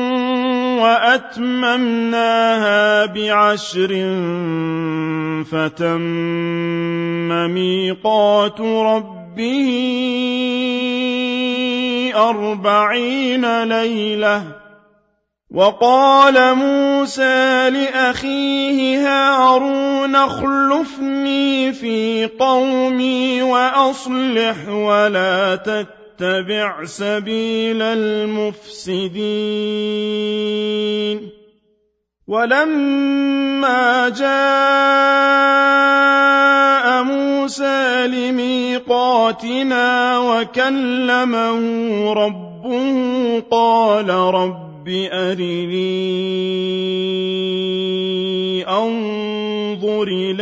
وأتممناها ب10 فتم ميقات ربه 40 ليلة وقال موسى لأخيه هارون اخلفني في قومي وأصلح ولا تتبع سبيل المفسدين ولما جاء موسى لميقاتنا وكلمه ربه قال رب أرني أنظر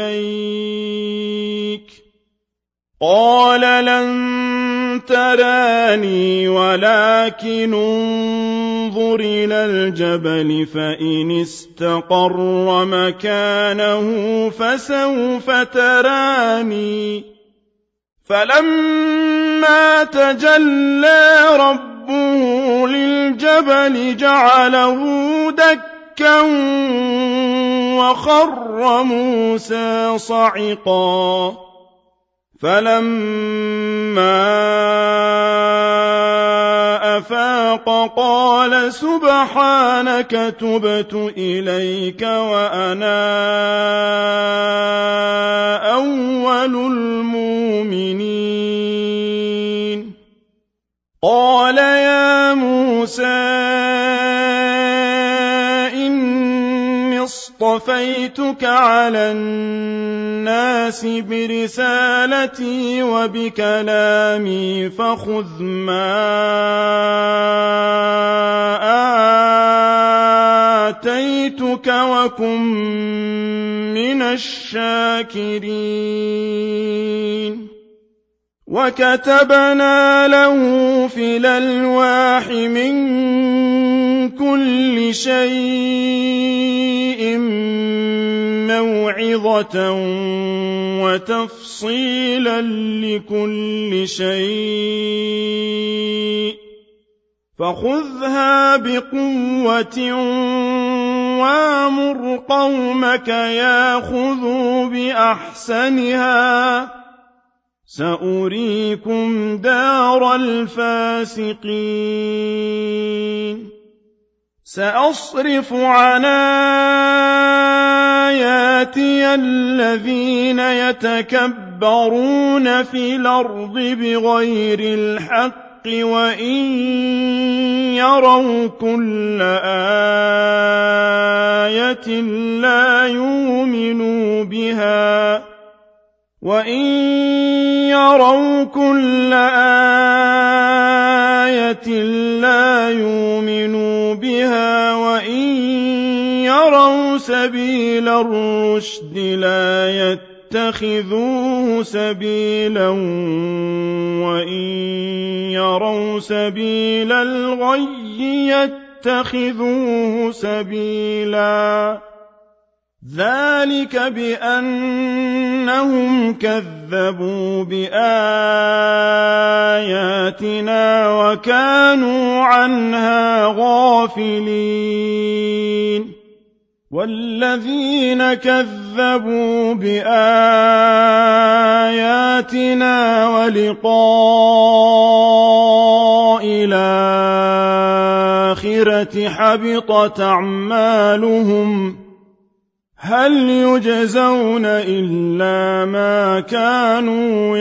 إليك قال لن تراني ولكن انظر إلى الجبل فإن استقر مكانه فسوف تراني فلما تجلى ربه للجبل جعله دكا وخر موسى صعقا فلما أفاق قال سبحانك تبت إليك وأنا أول المؤمنين قال يا موسى إني اصطفيتك على الناس برسالتي وبكلامي فخذ ما آتيتك وكن من الشاكرين وكتبنا له في الألواح من كل شيء موعظة وتفصيلا لكل شيء فخذها بقوة وامر قومك ياخذوا بأحسنها سأريكم دار الفاسقين سأصرف عن آياتي الذين يتكبرون في الأرض بغير الحق وإن يروا كل آية لا يؤمنوا بها وإن يروا كل آية لا يؤمنوا بها وإن يروا سبيل الرشد لا يتخذوه سبيلا وإن يروا سبيل الغي يتخذوه سبيلا ذلك بأنهم كذبوا بآياتنا وكانوا عنها غافلين والذين كذبوا بآياتنا ولقاء الآخرة حبطت أعمالهم هل يجزون إلا ما كانوا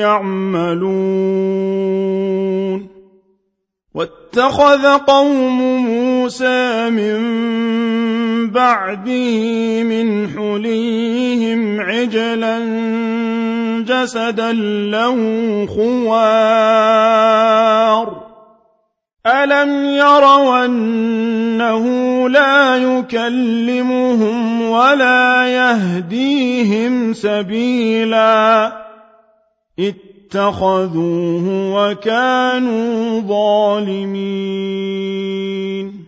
يعملون واتخذ قوم موسى من بعده من حليهم عجلا جسدا له خوار ألم يروا أنه لا يكلمهم ولا يهديهم سبيلا اتخذوه وكانوا ظالمين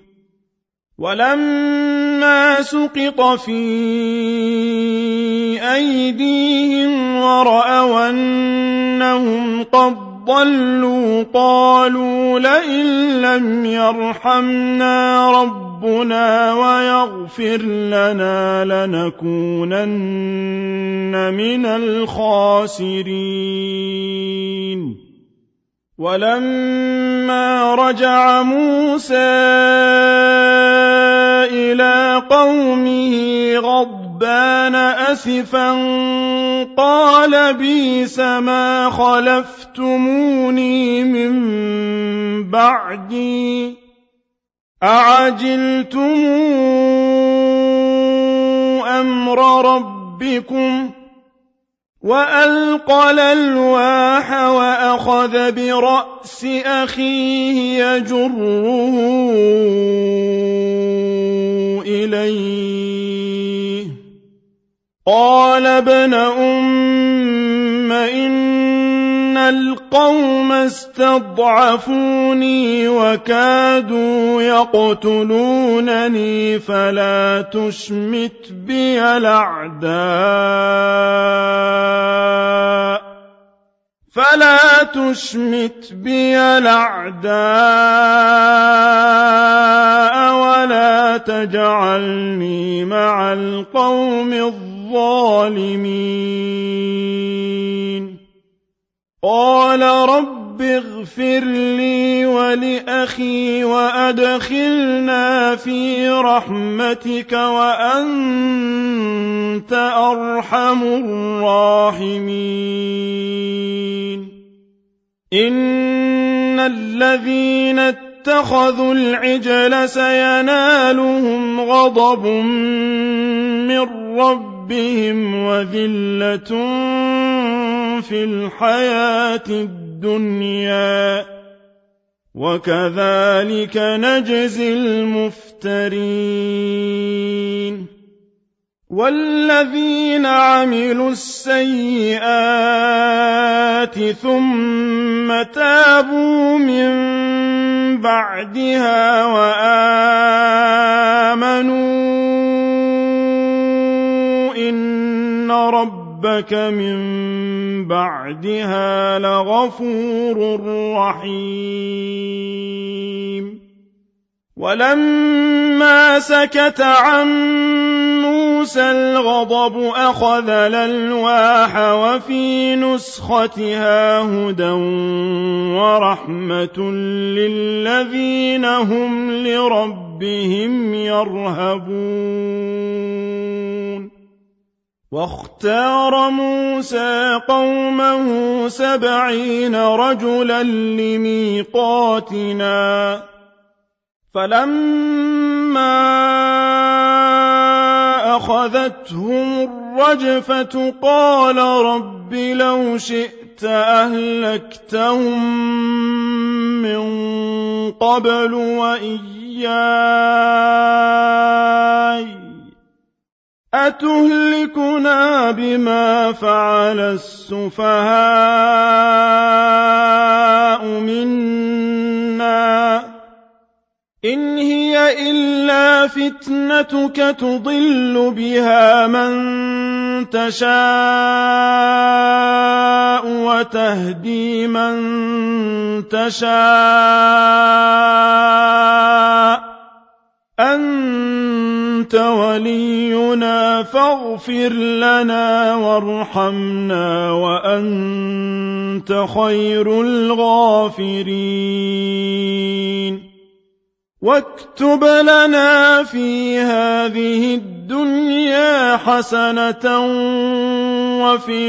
ولما سقط في أيديهم ورأوا أنهم قد ضلوا قالوا لئن لم يرحمنا ربنا ويغفر لنا لنكونن من الخاسرين ولما رجع موسى إلى قومه غضبان أسفا قال بئس ما خلفتموني من بعدي أعجلتم أمر ربكم وألقى الألواح وأخذ برأس أخيه يجره إليه قال ابن أم إن القوم استضعفوني وكادوا يقتلونني فلا تشمت بي الأعداء ولا تجعلني مع القوم الظالمين قال رب اغفر لي ولأخي وأدخلنا في رحمتك وأنت أرحم الراحمين إن الذين اتخذوا العجل سينالهم غضب من ربهم وذلة في الحياة الدنيا وكذلك نجزي المفترين والذين عملوا السيئات ثم تابوا من بعدها وآمنوا إن ربك من بعدها لغفور رحيم ولما سكت عن موسى الغضب أخذ الألواح وفي نسختها هدى ورحمة للذين هم لربهم يرهبون واختار موسى قومه 70 رجلا لميقاتنا فلما أخذتهم الرجفة قال رب لو شئت أهلكتهم من قبل وإياي أتهلكنا بما فعل السفهاء منا إن هي إلا فتنتك تضل بها من تشاء وتهدي من تشاء أنت ولينا فاغفر لنا وارحمنا وأنت خير الغافرين واكتب لنا في هذه الدنيا حسنة وفي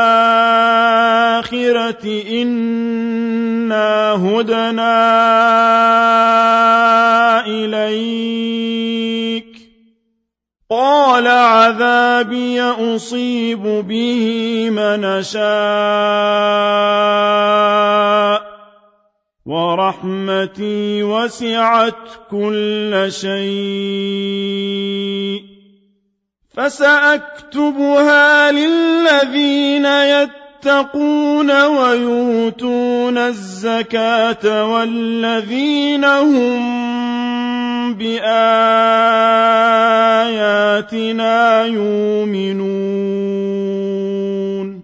الآخرة إنا هدنا إليك قال عذابي أصيب به من أشاء ورحمتي وسعت كل شيء فسأكتبها للذين يتقون ويؤتون الزكاة والذين هم بآياتنا يؤمنون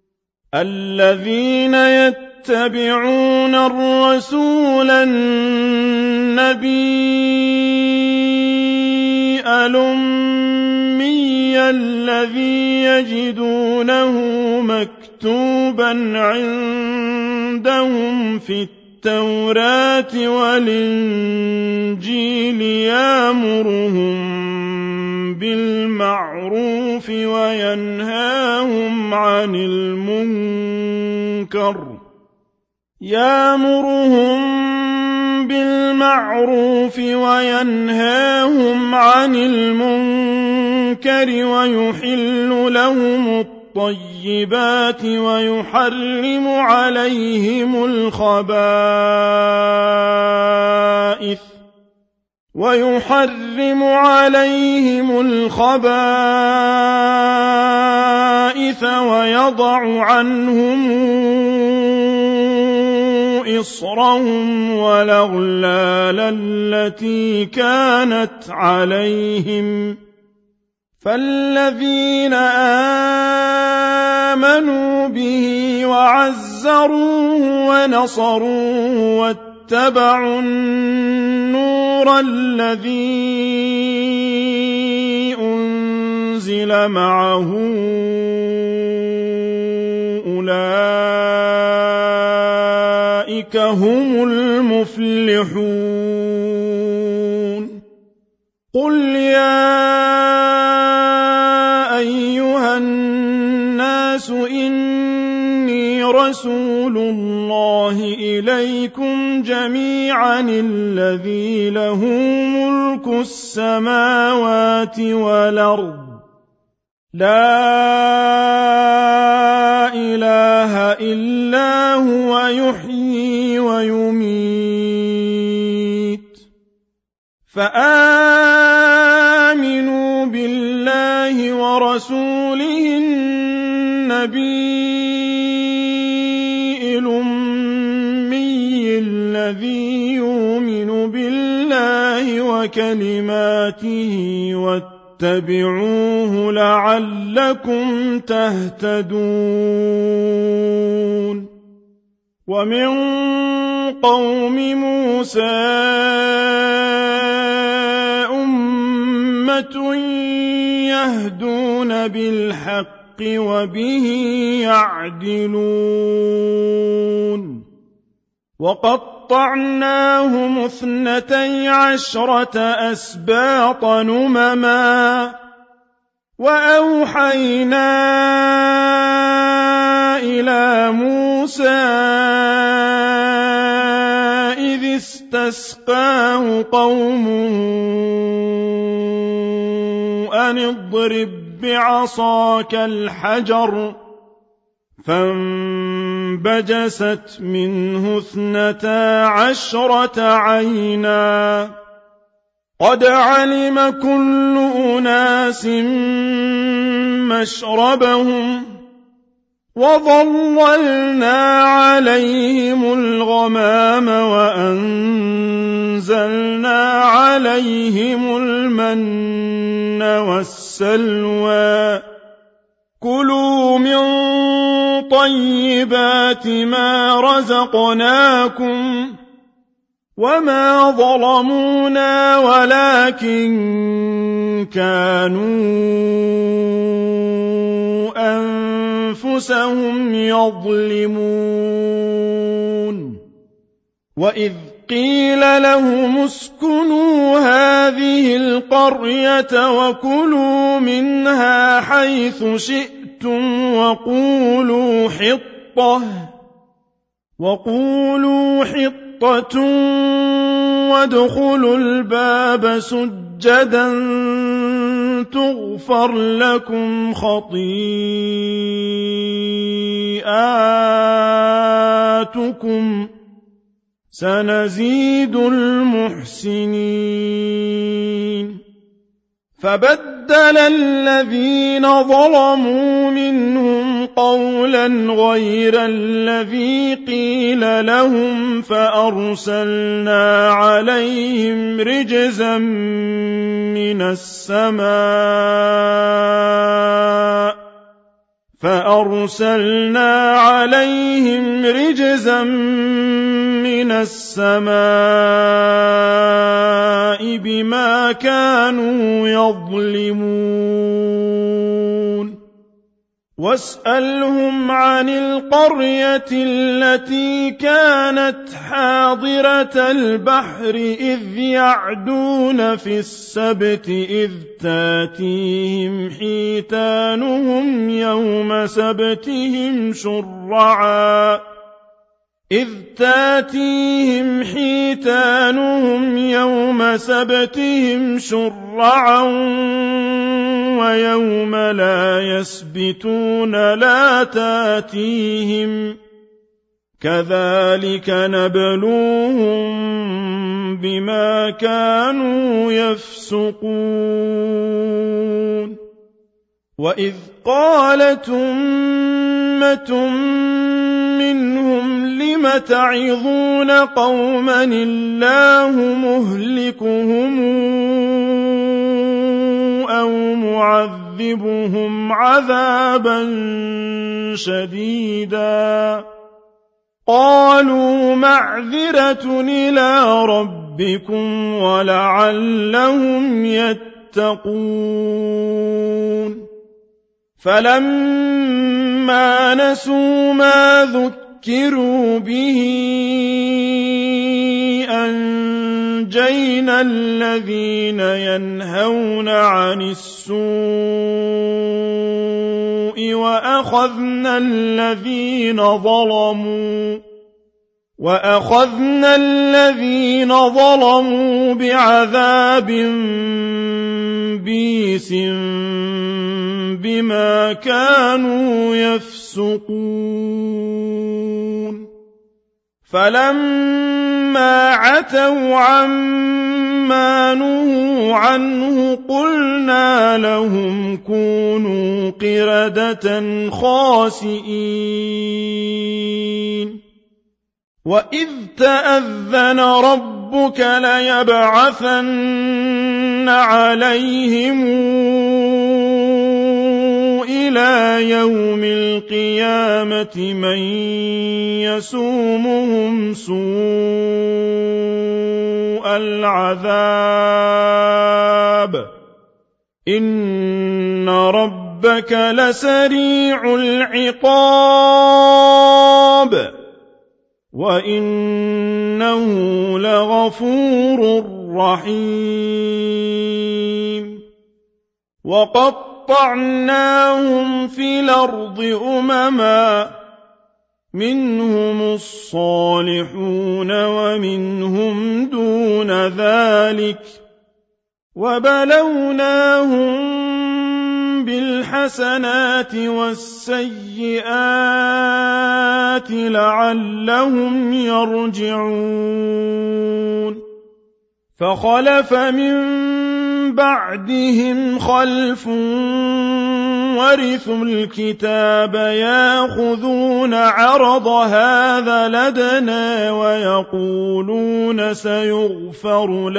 الذين يتبعون الرسول النبي الأمي الذي يجدونه مكتوبا عندهم في التوراة والإنجيل يأمرهم بالمعروف وينهاهم عن المنكر بالمعروف وينهاهم عن المنكر ويحل لهم الطيبات ويحرم عليهم الخبائث ويضع عنهم إصرهم والأغلال التي كانت عليهم فالذين آمنوا به وعزروه ونصروه واتبعوا النور الذي أنزل معه أولئك هم المفلحون قل يا أيها الناس إني رسول الله إليكم جميعا الذي له ملك السماوات والأرض لا إله إلا هو يحيي ويميت فآمنوا بالله ورسوله النبي الأمي الذي يؤمن بالله وكلماته واتبعوه لعلكم تهتدون ومن قوم موسى أمة يهدون بالحق وبه يعدلون وقطعناهم 12 أسباط نمما وأوحينا إلى موسى إذ استسقاه قومه أن اضرب بعصاك الحجر فانبجست منه 12 عينا قد علم كل أناس مشربهم وظللنا عليهم الغمام وأنزلنا عليهم المن والسلوى كلوا من طيبات ما رزقناكم وما ظلمونا ولكن كانوا أنفسهم يظلمون وإذ قيل لهم اسكنوا هذه القرية وكلوا منها حيث شئتم وقولوا حطة وادخلوا الباب سجدا تغفر لكم خطيئاتكم سنزيد المحسنين فبدل الذين ظلموا منهم قولا غير الذي قيل لهم فأرسلنا عليهم رجزا من السماء بما كانوا يظلمون واسألهم عن القرية التي كانت حاضرة البحر إذ يعدون في السبت إذ تاتيهم حيتانهم يوم سبتهم شرعا إذ تاتيهم حيتانهم يوم سبتهم شرعا ويوم لا يسبتون لا تاتيهم كذلك نبلوهم بما كانوا يفسقون وإذ قالت أمة منهم لم تعظون قوما الله مهلكهم أو معذبهم عذابا شديدا قالوا معذرة إلى ربكم ولعلهم يتقون فلما نسوا ما ذكروا به أنجينا الذين ينهون عن السوء وأخذنا الذين ظلموا بعذاب بئيس بما كانوا يفسقون فلما عتوا عما نهوا عنه قلنا لهم كونوا قردة خاسئين وإذ تأذن ربك ليبعثن عليهم إلى يوم القيامة من يسومهم سوء العذاب إن ربك لسريع العقاب وإنه لغفور رحيم وقطعناهم في الأرض أمما منهم الصالحون ومنهم دون ذلك وبلوناهم بالحسنات والسيئات لعلهم يرجعون فخلف من بعدهم خلف ورثوا الكتاب ياخذون عرض هذا لدنا ويقولون سيغفر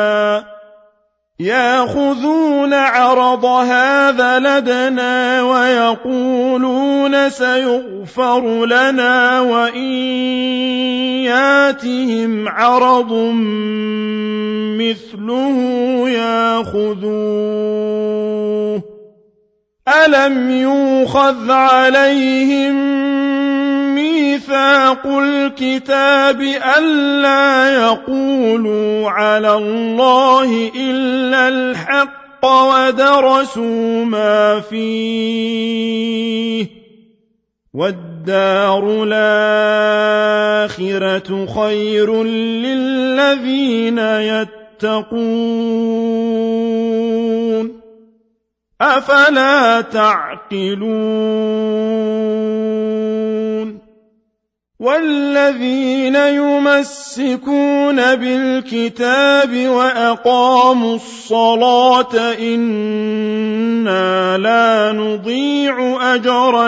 لنا وإن ياتهم عرض مثله ياخذوه ألم يؤخذ عليهم ميثاق الكتاب ألا يقولوا على الله إلا الحق ودرسوا ما فيه والدار الآخرة خير للذين يتقون أفلا تعقلون والذين يمسكون بالكتاب وأقاموا الصلاة إنا لا نضيع أجر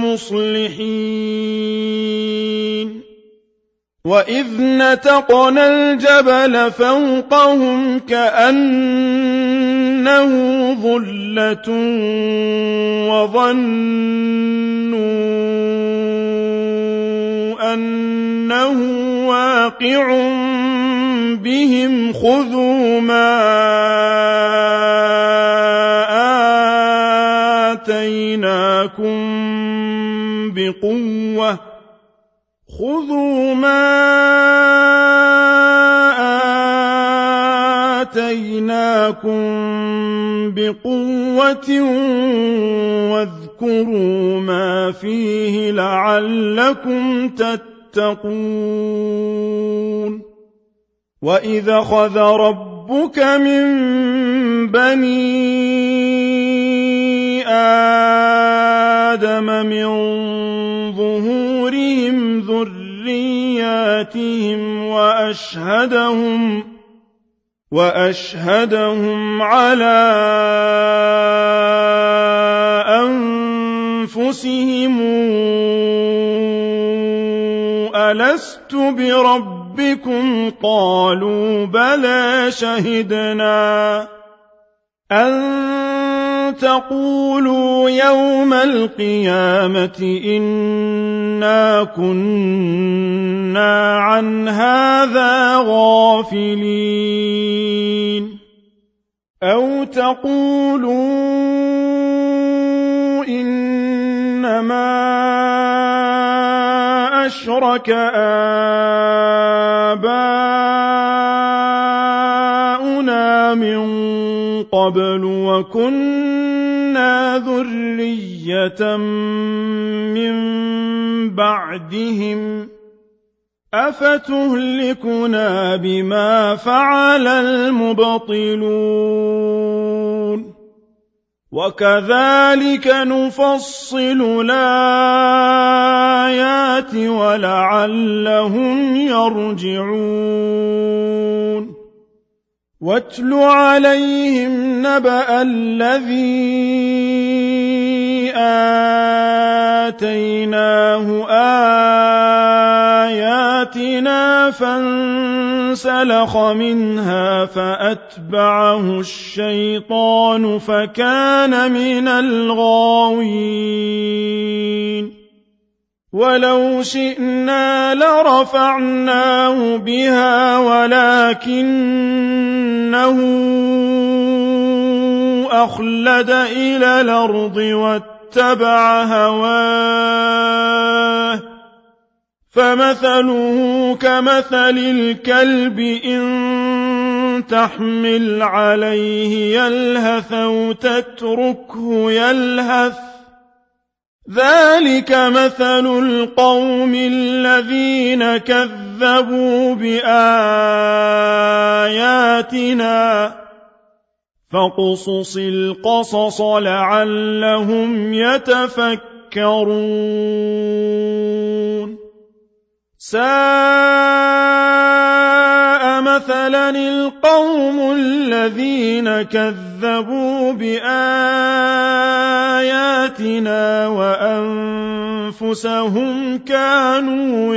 المصلحين وإذ نتقنا الجبل فوقهم كأنه ظلة وظنوا أنه واقع بهم خذوا ما آتيناكم بقوة واذكروا ما فيه لعلكم تتقون يتقون وإذ أخذ ربك من بني آدم من ظهورهم ذرياتهم وأشهدهم على أنفسهم ألست بربكم قالوا بلى شهدنا أن تقولوا يوم القيامة إنا كنا عن هذا غافلين أو تقولوا إنما أشرك آباؤنا من قبل وكنا ذرية من بعدهم أفتهلكنا بما فعل المبطلون وكذلك نفصل الآيات ولعلهم يرجعون واتل عليهم نبأ الذي آتيناه آياتنا فانسلخ منها فأتبعه الشيطان فكان من الغاوين ولو شئنا لرفعناه بها ولكنه أخلد إلى الأرض واتبع هواه فمثله كمثل الكلب إن تحمل عليه يلهث أو تتركه يلهث ذلك مثل القوم الذين كذبوا بآياتنا فاقصص القصص لعلهم يتفكرون ساء مثلا القوم الذين كذبوا بآياتنا وأنفسهم كانوا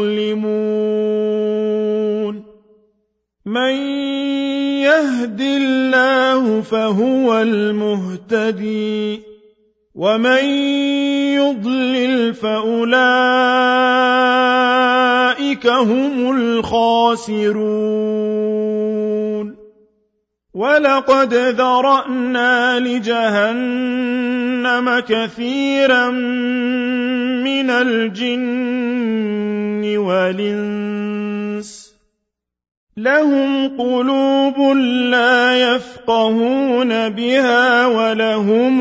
يظلمون من يهد الله فهو المهتدي ومن يضلل فأولئك هم الخاسرون ولقد ذرأنا لجهنم كثيرا من الجن والإنس لهم قلوب لا يفقهون بها ولهم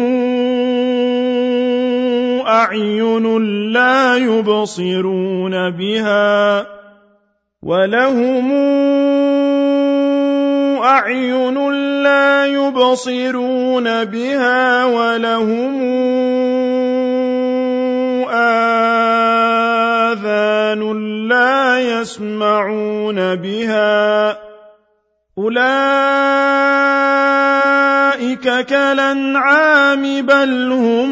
أعين لا يبصرون بها ولهم آذان لا يسمعون بها أولئك كالأنعام بل هم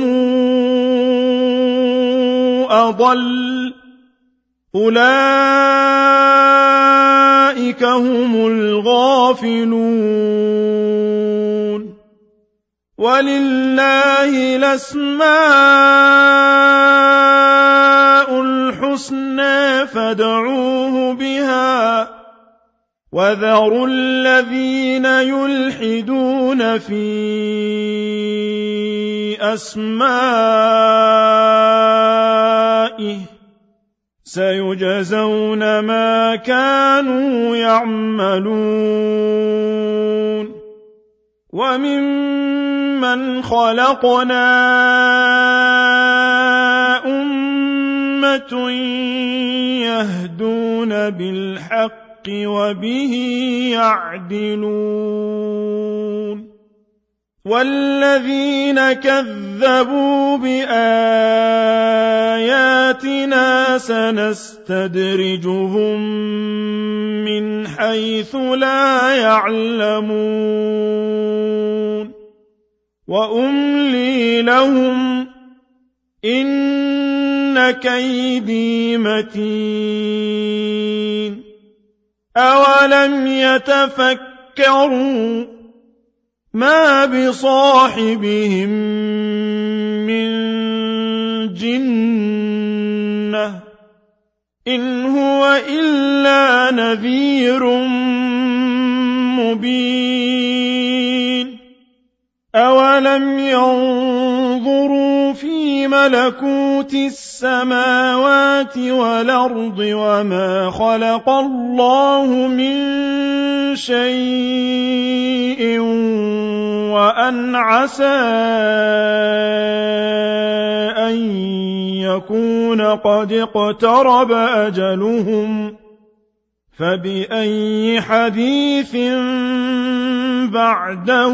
أضل أولئك هم الغافلون ولله الأسماء الحسنى فادعوه بها وذروا الذين يلحدون في أسمائه سيجزون ما كانوا يعملون وممن خلقنا أمة أُمَّةٌ يَهْدُونَ بِالْحَقِّ وَبِهِ يَعْدِلُونَ وَالَّذِينَ كَذَّبُوا بِآيَاتِنَا سَنَسْتَدْرِجُهُم مِّنْ حَيْثُ لَا يَعْلَمُونَ وَأُمْلِي لَهُمْ إِنَّ كَيْدِي مَتِينٌ أَوَلَمْ يَتَفَكَّرُوا مَا بِصَاحِبِهِم مِّن جِنَّةٍ إِنْ هُوَ إِلَّا نَذِيرٌ مُّبِينٌ أَوَلَمْ يَنظُرُوا فِي مَلَكُوتِ السَّمَاوَاتِ وَالْأَرْضِ وَمَا خَلَقَ اللَّهُ مِن شَيْءٍ وَأَنْ عَسَىٰ أَن يَكُونَ قَدِ اقْتَرَبَ أَجَلُهُمْ فَبِأَيِّ حَدِيثٍ بَعْدَهُ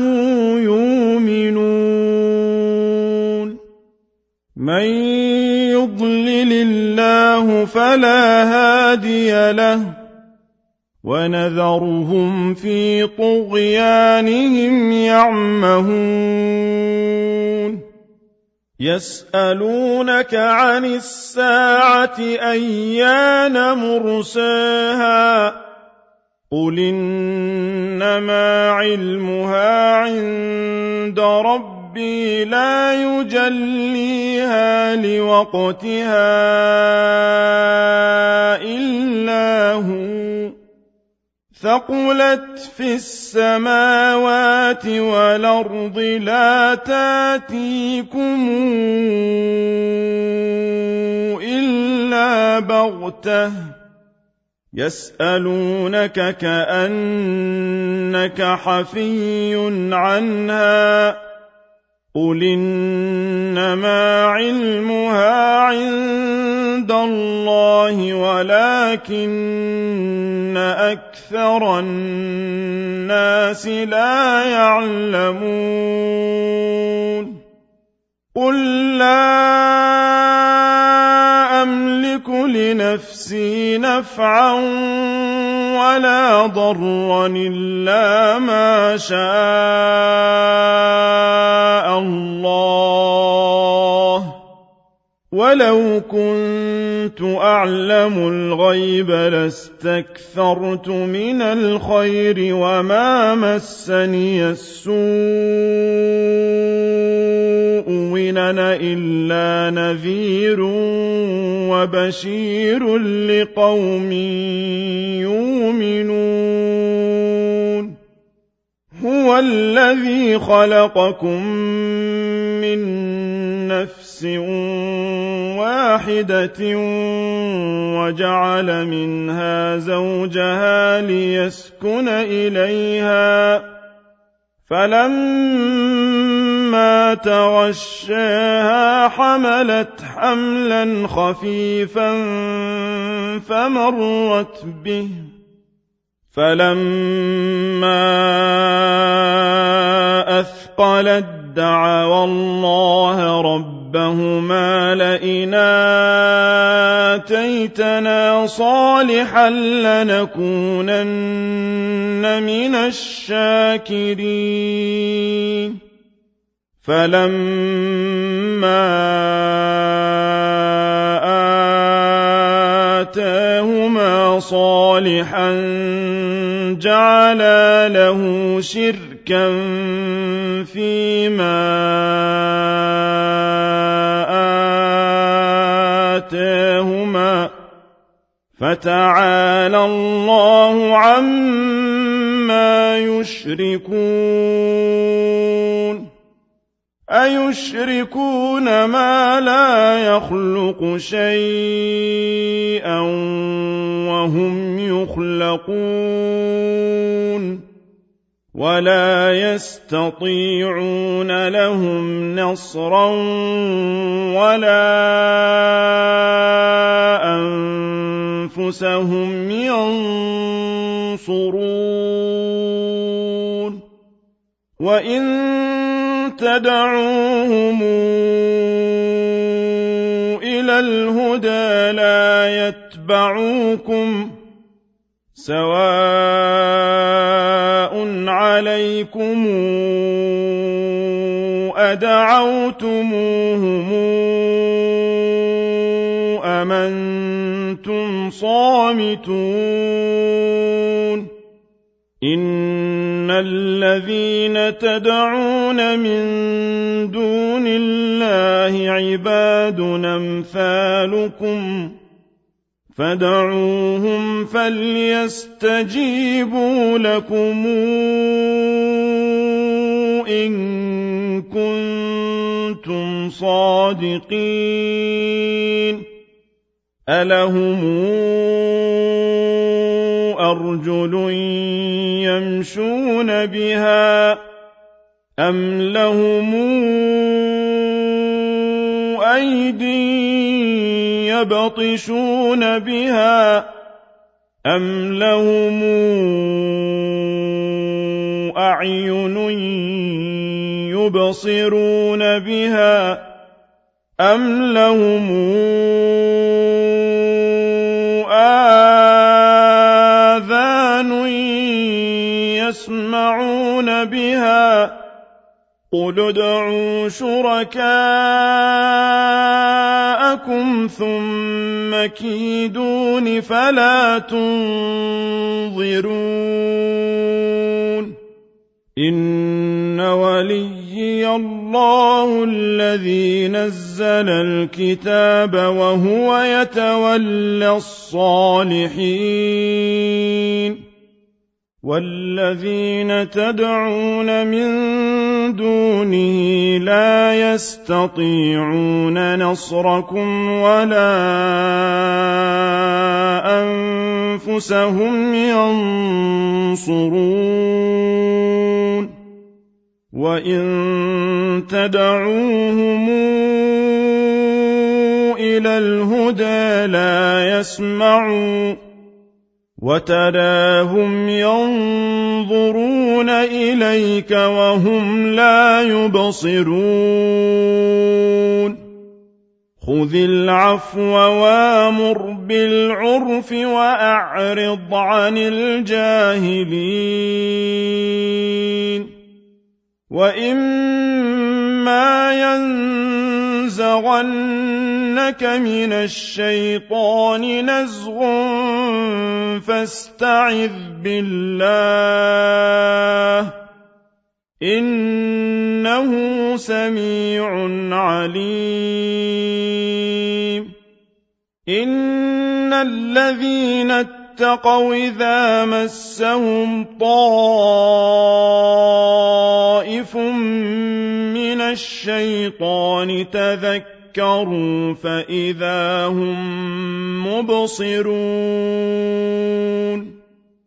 يُؤْمِنُونَ مَن يُضْلِلِ اللَّهُ فَلَا هَادِيَ لَهُ وَنَذَرُهُمْ فِي طُغْيَانِهِمْ يَعْمَهُونَ يَسْأَلُونَكَ عَنِ السَّاعَةِ أَيَّانَ مُرْسَاهَا قُلْ إِنَّمَا عِلْمُهَا عِندَ رَبِّي لَا يُجَلِّيهَا لِوَقْتِهَا إِلَّا هُوَ ثَقُلَتْ فِي السَّمَاوَاتِ وَالْأَرْضِ لَا تَأْتِيكُمْ إِلَّا بَغْتَةً يَسْأَلُونَكَ كَأَنَّكَ حَفِيٌّ عَنْهَا قُلْ إِنَّمَا عِلْمُهَا عِندَ اللَّهِ وَلَكِنَّ أَكْثَرَ النَّاسِ لَا يَعْلَمُونَ قُل لَّا أَمْلِكُ لِنَفْسِي نَفْعًا وَلَا ضَرًّا إِلَّا مَا شَاءَ اللَّهُ وَلَوْ كُنتُ أَعْلَمُ الْغَيْبَ لَاسْتَكْثَرْتُ مِنَ الْخَيْرِ وَمَا مَسَّنِيَ السُّوءُ إِنْ أَنَا إِلَّا نَذِيرٌ وَبَشِيرٌ لِقَوْمٍ يُؤْمِنُونَ هُوَ الَّذِي خَلَقَكُم مِّن نَّفْسٍ وَاحِدَةٍ وَجَعَلَ مِنْهَا زَوْجَهَا لِيَسْكُنَ إِلَيْهَا فَلَمَّا تَغَشَّاهَا حَمَلَتْ حَمْلًا خَفِيفًا فَمَرَّتْ بِهِ فَلَمَّا أَثْقَلَت دَّعَوَا اللَّهَ رَبَّهُمَا لَئِنْ آتَيْتَنَا صَالِحًا لَّنَكُونَنَّ مِنَ الشَّاكِرِينَ فَلَمَّا آتَاهُمَا صَالِحًا جَعَلَا لَهُ شِرْكًا فِيمَا آتَاهُمَا فَتَعَالَى اللَّهُ عَمَّا يُشْرِكُونَ أَيُشْرِكُونَ مَا لَا يَخْلُقُ شَيْئًا وَهُمْ يُخْلَقُونَ وَلَا يَسْتَطِيعُونَ لَهُمْ نَصْرًا وَلَا أنفسهم ينصرون وإن تدعوهم إلى الهدى لا يتبعوكم سواء عليكم أدعوتموهم أم أنتم صامتون إن الذين تدعون من دون الله عباد أمثالكم فدعوهم فليستجيبوا لكم إن كنتم صادقين ألهم أرجل يمشون بها أم لهم أيدي يبطشون بها أم لهم أعين يبصرون بها أم لهم آذان يسمعون بها قل ادعوا شركاءكم ثم كيدون فلا تنظرون إن وليي الله الذي نزل الكتاب وهو يتولى الصالحين والذين تدعون من دونه لا يستطيعون نصركم ولا أنفسهم ينصرون وإن تدعوهم إلى الهدى لا يسمعوا وتراهم ينظرون إليك وهم لا يبصرون خذ العفو وامر بالعرف وأعرض عن الجاهلين وإما ينزغنك من الشيطان نزغ فاستعذ بالله إنه سميع عليم إن الذين اتقوا إذا مسهم طائف من الشيطان تذكروا فإذا هم مبصرون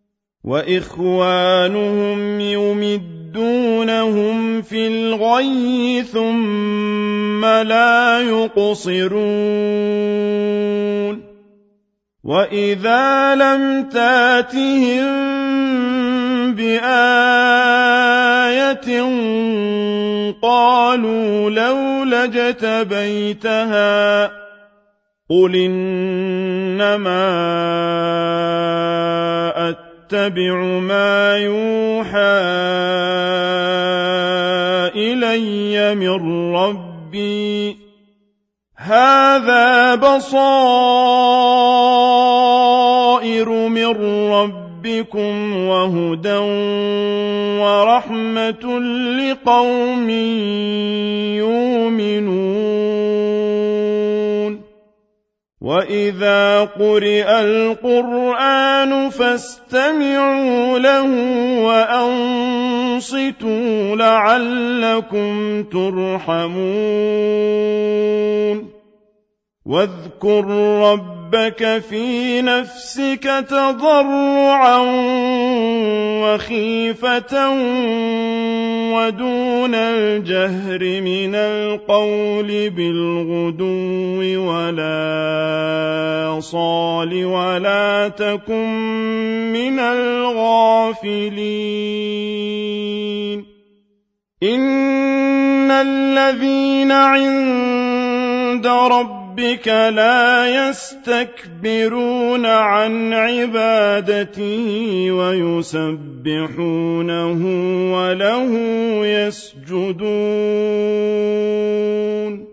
وإخوانهم يمدونهم في الغي ثم لا يقصرون وإذا لم تاتهم بآية قالوا لولا اجتبيتها قل إنما أتبع ما يوحى إلي من ربي هذا بصائر من ربكم وهدى ورحمة لقوم يؤمنون وإذا قرئ القرآن فاستمعوا له وأنصتوا لعلكم ترحمون واذكر ربك ربك في نفسك تضرعا وخيفة ودون الجهر من القول بالغدو ولا صال ولا تكن من الغافلين إن الذين عند ربك لا يستكبرون عن عبادته ويسبحونه وله يسجدون